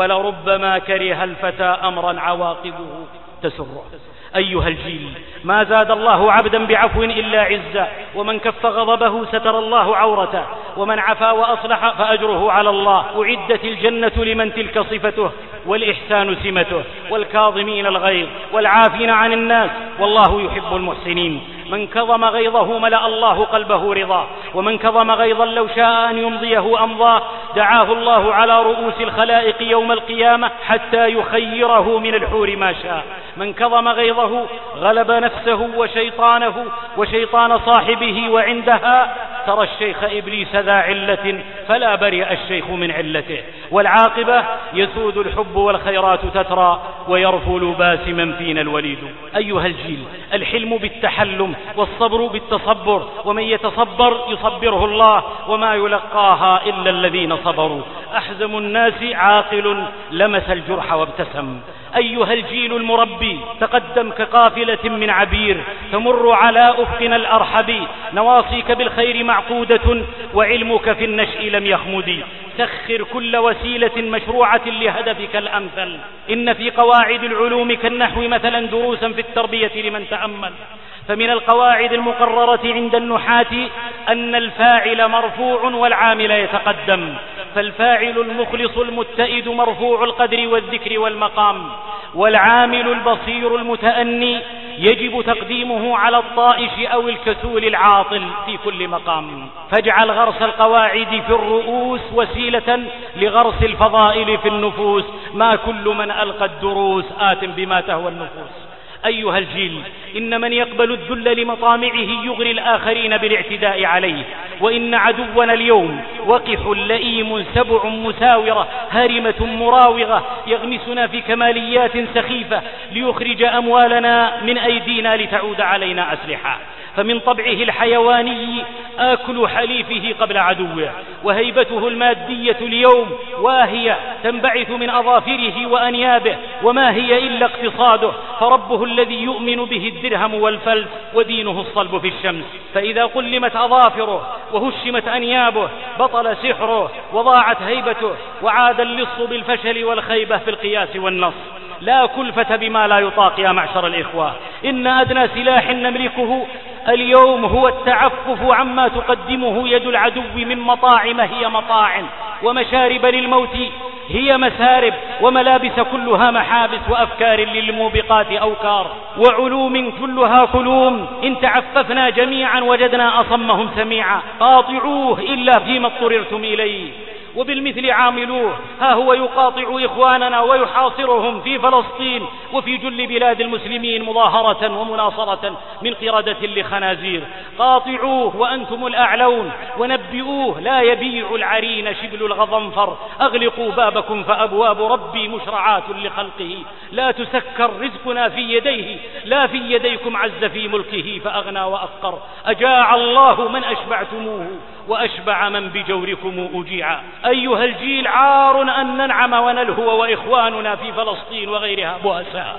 ولربما كره الفتى أمرا عواقبه تسره. أيها الجيل، ما زاد الله عبدا بعفو إلا عزا، ومن كف غضبه ستر الله عورته، ومن عفا وأصلح فأجره على الله. أعدت الجنة لمن تلك صفته والإحسان سمته، والكاظمين الغيظ والعافين عن الناس، والله يحب المحسنين. من كظم غيظه ملأ الله قلبه رضا، ومن كظم غيظا لو شاء أن يمضيه أمضاه. دعاه الله على رؤوس الخلائق يوم القيامة حتى يخيره من الحور ما شاء. من كظم غيظه غلب نفسه وشيطانه وشيطان صاحبه، وعندها ترى الشيخ إبليس ذا علة فلا برئ الشيخ من علته. والعاقبة يسود الحب والخيرات تترى، ويرفل باسما فينا الوليد. أيها الجيل، الحلم بالتحلم، والصبر بالتصبر، ومن يتصبر يصبره الله، وما يلقاها إلا الذين صبروا. أحزم الناس عاقل لمس الجرح وابتسم. أيها الجيل المربي، تقدم كقافلة من عبير تمر على أفقنا الأرحب. نواصيك بالخير معقودة، وعلمك في النشء لم يخمد. سخر كل وسيلة مشروعة لهدفك الأمثل. إن في قواعد العلوم كالنحو مثلا دروسا في التربية لمن تأمل. فمن القواعد المقررة عند النحاة أن الفاعل مرفوع والعامل يتقدم، فالفاعل المخلص المتئد مرفوع القدر والذكر والمقام، والعامل البصير المتأني يجب تقديمه على الطائش أو الكسول العاطل في كل مقام. فاجعل غرس القواعد في الرؤوس وسيلة لغرس الفضائل في النفوس. ما كل من ألقى الدروس آت بما تهوى النفوس. أيها الجيل، إن من يقبل الذل لمطامعه يغري الآخرين بالاعتداء عليه. وإن عدونا اليوم وقح لئيم سبع مساورة هارمة مراوغة يغمسنا في كماليات سخيفة ليخرج أموالنا من أيدينا لتعود علينا أسلحة. فمن طبعه الحيواني آكل حليفه قبل عدوه، وهيبته المادية اليوم واهية تنبعث من أظافره وأنيابه، وما هي إلا اقتصاده. فربه الذي يؤمن به الدرهم والفلس، ودينه الصلب في الشمس. فإذا قلمت أظافره وهشمت أنيابه بطل سحره وضاعت هيبته، وعاد اللص بالفشل والخيبة في القياس والنص. لا كلفة بما لا يطاق يا معشر الإخوة. إن أدنى سلاح نملكه اليوم هو التعفف عما تقدمه يد العدو من مطاعم هي مطاعم، ومشارب للموت هي مسارب، وملابس كلها محابس، وأفكار للموبقات أوكار، وعلوم كلها كلوم. إن تعففنا جميعا وجدنا أصمهم سميعا. قاطعوه إلا فيما اضطررتم إليه، وبالمثل عاملوه. ها هو يقاطع إخواننا ويحاصرهم في فلسطين وفي جل بلاد المسلمين مظاهرة ومناصرة من قردة لخنازير. قاطعوه وأنتم الأعلون، ونبئوه لا يبيع العرين شبل الغضنفر. أغلقوا بابكم فأبواب ربي مشرعات لخلقه. لا تسكر رزقنا في يديه، لا في يديكم عز في ملكه فأغنى وأفقر. أجاع الله من أشبعتموه، وأشبع من بجوركم أجيعا. أيها الجيل، عار أن ننعم ونلهو وإخواننا في فلسطين وغيرها بؤساء.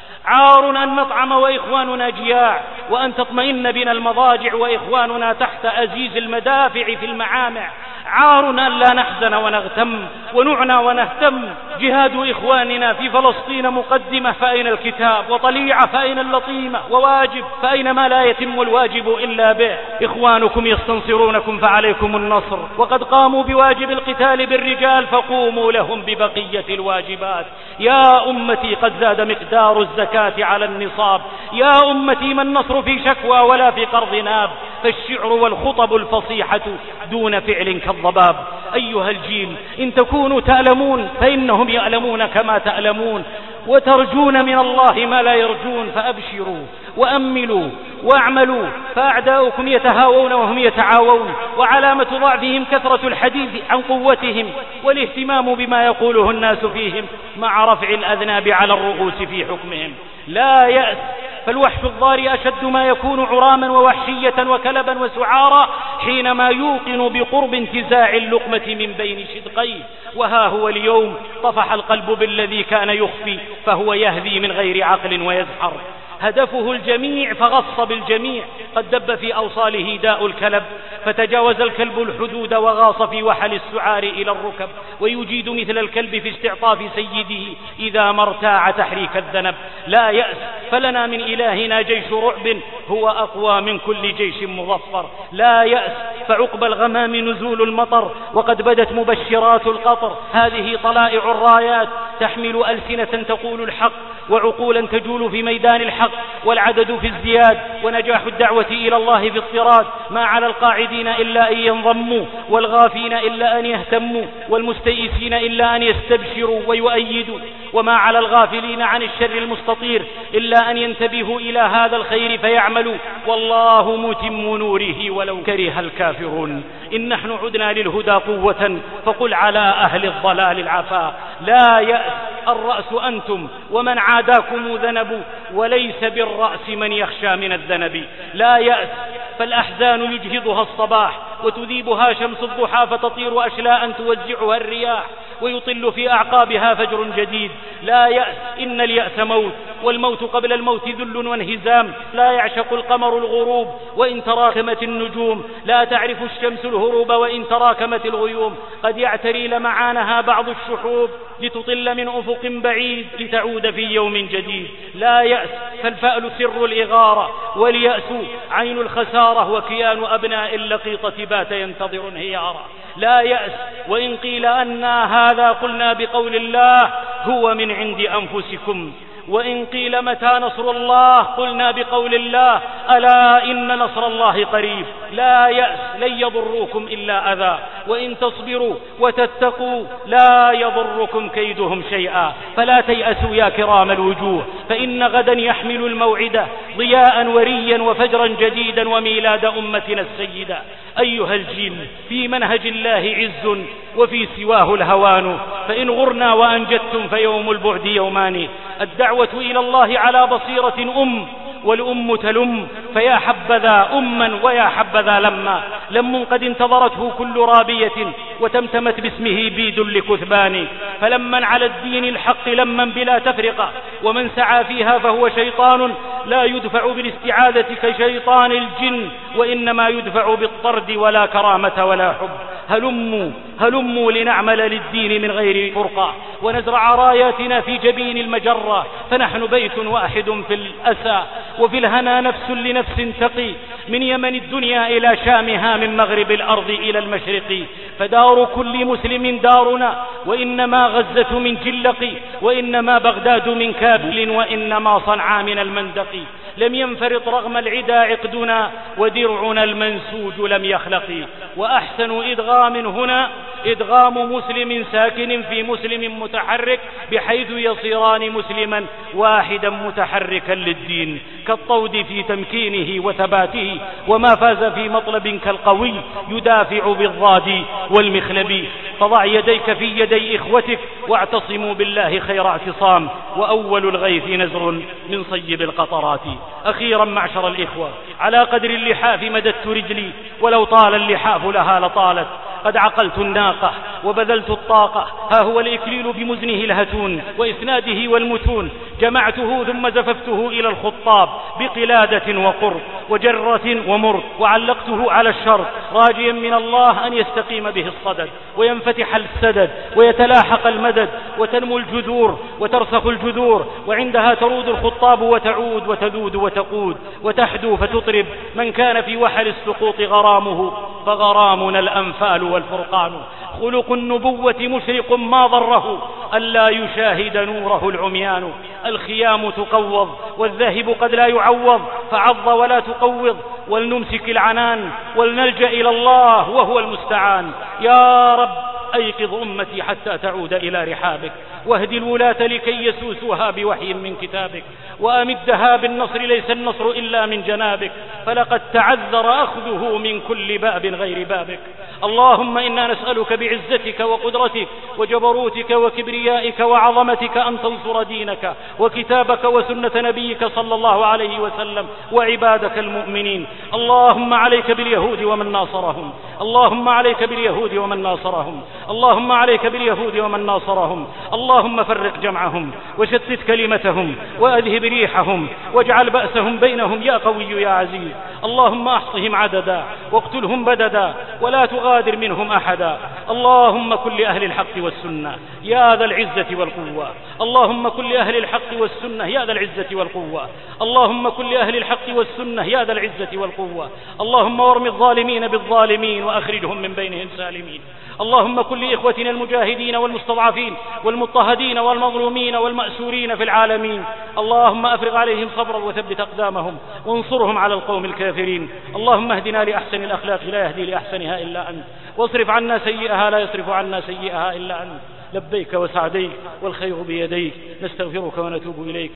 عار أن نطعم وإخواننا جياع، وأن تطمئن بنا المضاجع وإخواننا تحت أزيز المدافع في المعامع. عار أن لا نحزن ونغتم ونعنى ونهتم. جهاد إخواننا في فلسطين مقدمة، فأين الكتاب؟ وطليعة، فأين اللطيمة؟ وواجب، فأين ما لا يتم الواجب إلا به؟ إخوانكم يستنصرونكم فعليكم النصر، وقد قاموا بواجب القتال بالرجال، فقوموا لهم ببقية الواجبات. يا أمتي، قد زاد مقدار الزكاة على النصاب. يا أمتي، ما النصر في شكوى ولا في قرض ناب. فالشعر والخطب الفصيحة دون فعل كالضباب. أيها الجيل، إن تكونوا تألمون فإنهم يألمون كما تألمون، وترجون من الله ما لا يرجون، فأبشروا وأملوا واعملوا، فأعداؤكم يتهاوون وهم يتعاوون، وعلامة ضعفهم كثرة الحديث عن قوتهم والاهتمام بما يقوله الناس فيهم مع رفع الأذناب على الرؤوس في حكمهم. لا يأس، فالوحش الضاري أشد ما يكون عراما ووحشية وكلبا وسعارا حينما يوقن بقرب انتزاع اللقمة من بين شدقيه. وها هو اليوم طفح القلب بالذي كان يخفي، فهو يهذي من غير عقل ويزحر. هدفه الجميع فغص بالجميع. قد دب في أوصاله داء الكلب، فتجاوز الكلب الحدود وغاص في وحل السعار إلى الركب، ويجيد مثل الكلب في استعطاف سيده إذا ما ارتاع تحريك الذنب. لا يأس، فلنا من إلهنا جيش رعب هو أقوى من كل جيش مظفر. لا يأس، فعقب الغمام نزول المطر، وقد بدت مبشرات القطر. هذه طلائع الرايات تحمل ألسنة تقول الحق، وعقولا تجول في ميدان الحق، والعدد في ازدياد، ونجاح الدعوة إلى الله في اضطراد. ما على القاعدين إلا أن ينضموا، والغافين إلا أن يهتموا، والمستيئسين إلا أن يستبشروا ويؤيدوا، وما على الغافلين عن الشر المستطير إلا أن ينتبهوا إلى هذا الخير فيعملوا، والله متم نوره ولو كره الكافرون. إن نحن عدنا للهدى قوة، فقل على أهل الضلال العفا. لا يأس، الرأس أنتم، ومن عاداكم ذنب، وليس بالرأس من يخشى من الذنب. لا يأس، فالأحزان يجهضها الصباح، وتذيبها شمس الضحى، فتطير أشلاء توزعها الرياح، ويطل في أعقابها فجر جديد. لا يأس، إن اليأس موت، والموت قبل الموت ذل وانهزام. لا يعشق القمر الغروب وإن تراكمت النجوم، لا تعرف الشمس الهروب وإن تراكمت الغيوم. قد يعتري لمعانها بعض الشحوب، لتطل من أفق بعيد، لتعود في يوم جديد. لا يأس، فالفأل سر الإغارة، واليأس عين الخسارة، وكيان أبناء اللقيطة بات ينتظر انهيارا. لا يأس، وإن قيل أنا هذا قلنا بقول الله هو من عند أنفسكم، وإن قيل متى نصر الله قلنا بقول الله ألا إن نصر الله قريب. لا يأس، لن يضروكم إلا أذى، وإن تصبروا وتتقوا لا يضركم كيدهم شيئا. فلا تيأسوا يا كرام الوجوه، فإن غدا يحمل الموعد ضياء وريا وفجرا جديدا وميلاد أمتنا السيدة. أيها الجيل، في منهج الله عز وفي سواه الهوان، فإن غرنا وأنجدتم فيوم البعد يومان. الدعوة إلى الله على بصيرة والأم تلم، فيا حبذا أما ويا حبذا لم قد انتظرته كل رابية، وتمتمت باسمه بيد لكثبان. فلمن على الدين الحق لمن بلا تفرقة، ومن سعى فيها فهو شيطان، لا يدفع بالاستعاذة كشيطان الجن، وإنما يدفع بالطرد، ولا كرامة ولا حب. هلموا لنعمل للدين من غير فرقة، ونزرع راياتنا في جبين المجرة، فنحن بيت واحد في الأسى، وفي الهنا نفس لنفس تقي، من يمن الدنيا إلى شامها، من مغرب الأرض إلى المشرق. فدار كل مسلم دارنا، وإنما غزة من جلق، وإنما بغداد من كابل، وإنما صنعاء من المندق. لم ينفرط رغم العدا عقدنا، ودرعنا المنسوج لم يخلق. وأحسن إدغام هنا إدغام مسلم ساكن في مسلم متحرك، بحيث يصيران مسلما واحدا متحركا للدين، كالطود في تمكينه وثباته، وما فاز في مطلب كالقوي يدافع بالضاد والمخلب. فضع يديك في يدي إخوتك، واعتصموا بالله خير اعتصام، وأول الغيث نزر من صيب القطرات. أخيرا معشر الإخوة، على قدر اللحاف مددت رجلي، ولو طال اللحاف لها لطالت. قد عقلت الناقة وبذلت الطاقة، ها هو الإكليل بمزنه الهتون وإسناده والمتون، جمعته ثم زففته إلى الخطاب بقلادة وقرب وجرة ومر، وعلقته على الشرط راجيا من الله أن يستقيم به الصدد، وينفتح السدد، ويتلاحق المدد، وتنمو الجذور وترسخ الجذور، وعندها ترود الخطاب وتعود وتذود وتقود وتحدو فتطرب. من كان في وحل السقوط غرامه، فغرامنا الأنفال والفرقان. خلق النبوة مشرق ما ضره، ألا يشاهد نوره العميان. الخيام تقوض والذاهب قد لا يعوض، فعض ولا تقوض، ولنمسك العنان ولنلجأ إلى الله وهو المستعان. يا رب أيقظ أمتي حتى تعود إلى رحابك، واهد الولاة لكي يسوسوها بوحي من كتابك، وأمدها بالنصر، ليس النصر إلا من جنابك، فلقد تعذر أخذه من كل باب غير بابك. اللهم إنا نسألك بعزتك وقدرتك وجبروتك وكبريائك وعظمتك أن تنصر دينك وكتابك وسنة نبيك صلى الله عليه وسلم وعبادك المؤمنين. اللهم عليك باليهود ومن ناصرهم، اللهم عليك باليهود ومن ناصرهم، اللهم عليك باليهود ومن ناصرهم. اللهم فرق جمعهم وشتت كلمتهم وأذهب ريحهم واجعل بأسهم بينهم يا قوي يا عزيز. اللهم أحصهم عددا واقتلهم بددا ولا تغادر منهم أحدا. اللهم كن لأهل الحق والسنة يا ذا العزة والقوة، اللهم كن لأهل الحق والسنة يا ذا العزة والقوة، اللهم كن لأهل الحق والسنة يا ذا العزة والقوة. اللهم وارم الظالمين بالظالمين وأخرجهم من بينهم سالمين. اللهم كن لإخوتنا المجاهدين والمستضعفين والمضطهدين والمظلومين والمأسورين في العالمين. اللهم أفرغ عليهم صبرا وثبت أقدامهم وانصرهم على القوم الكافرين. اللهم اهدنا لأحسن الأخلاق لا يهدي لأحسنها إلا أنت، واصرف عنا سيئها لا يصرف عنا سيئها إلا أنت. لبيك وسعديك والخير بيديك، نستغفرك ونتوب إليك.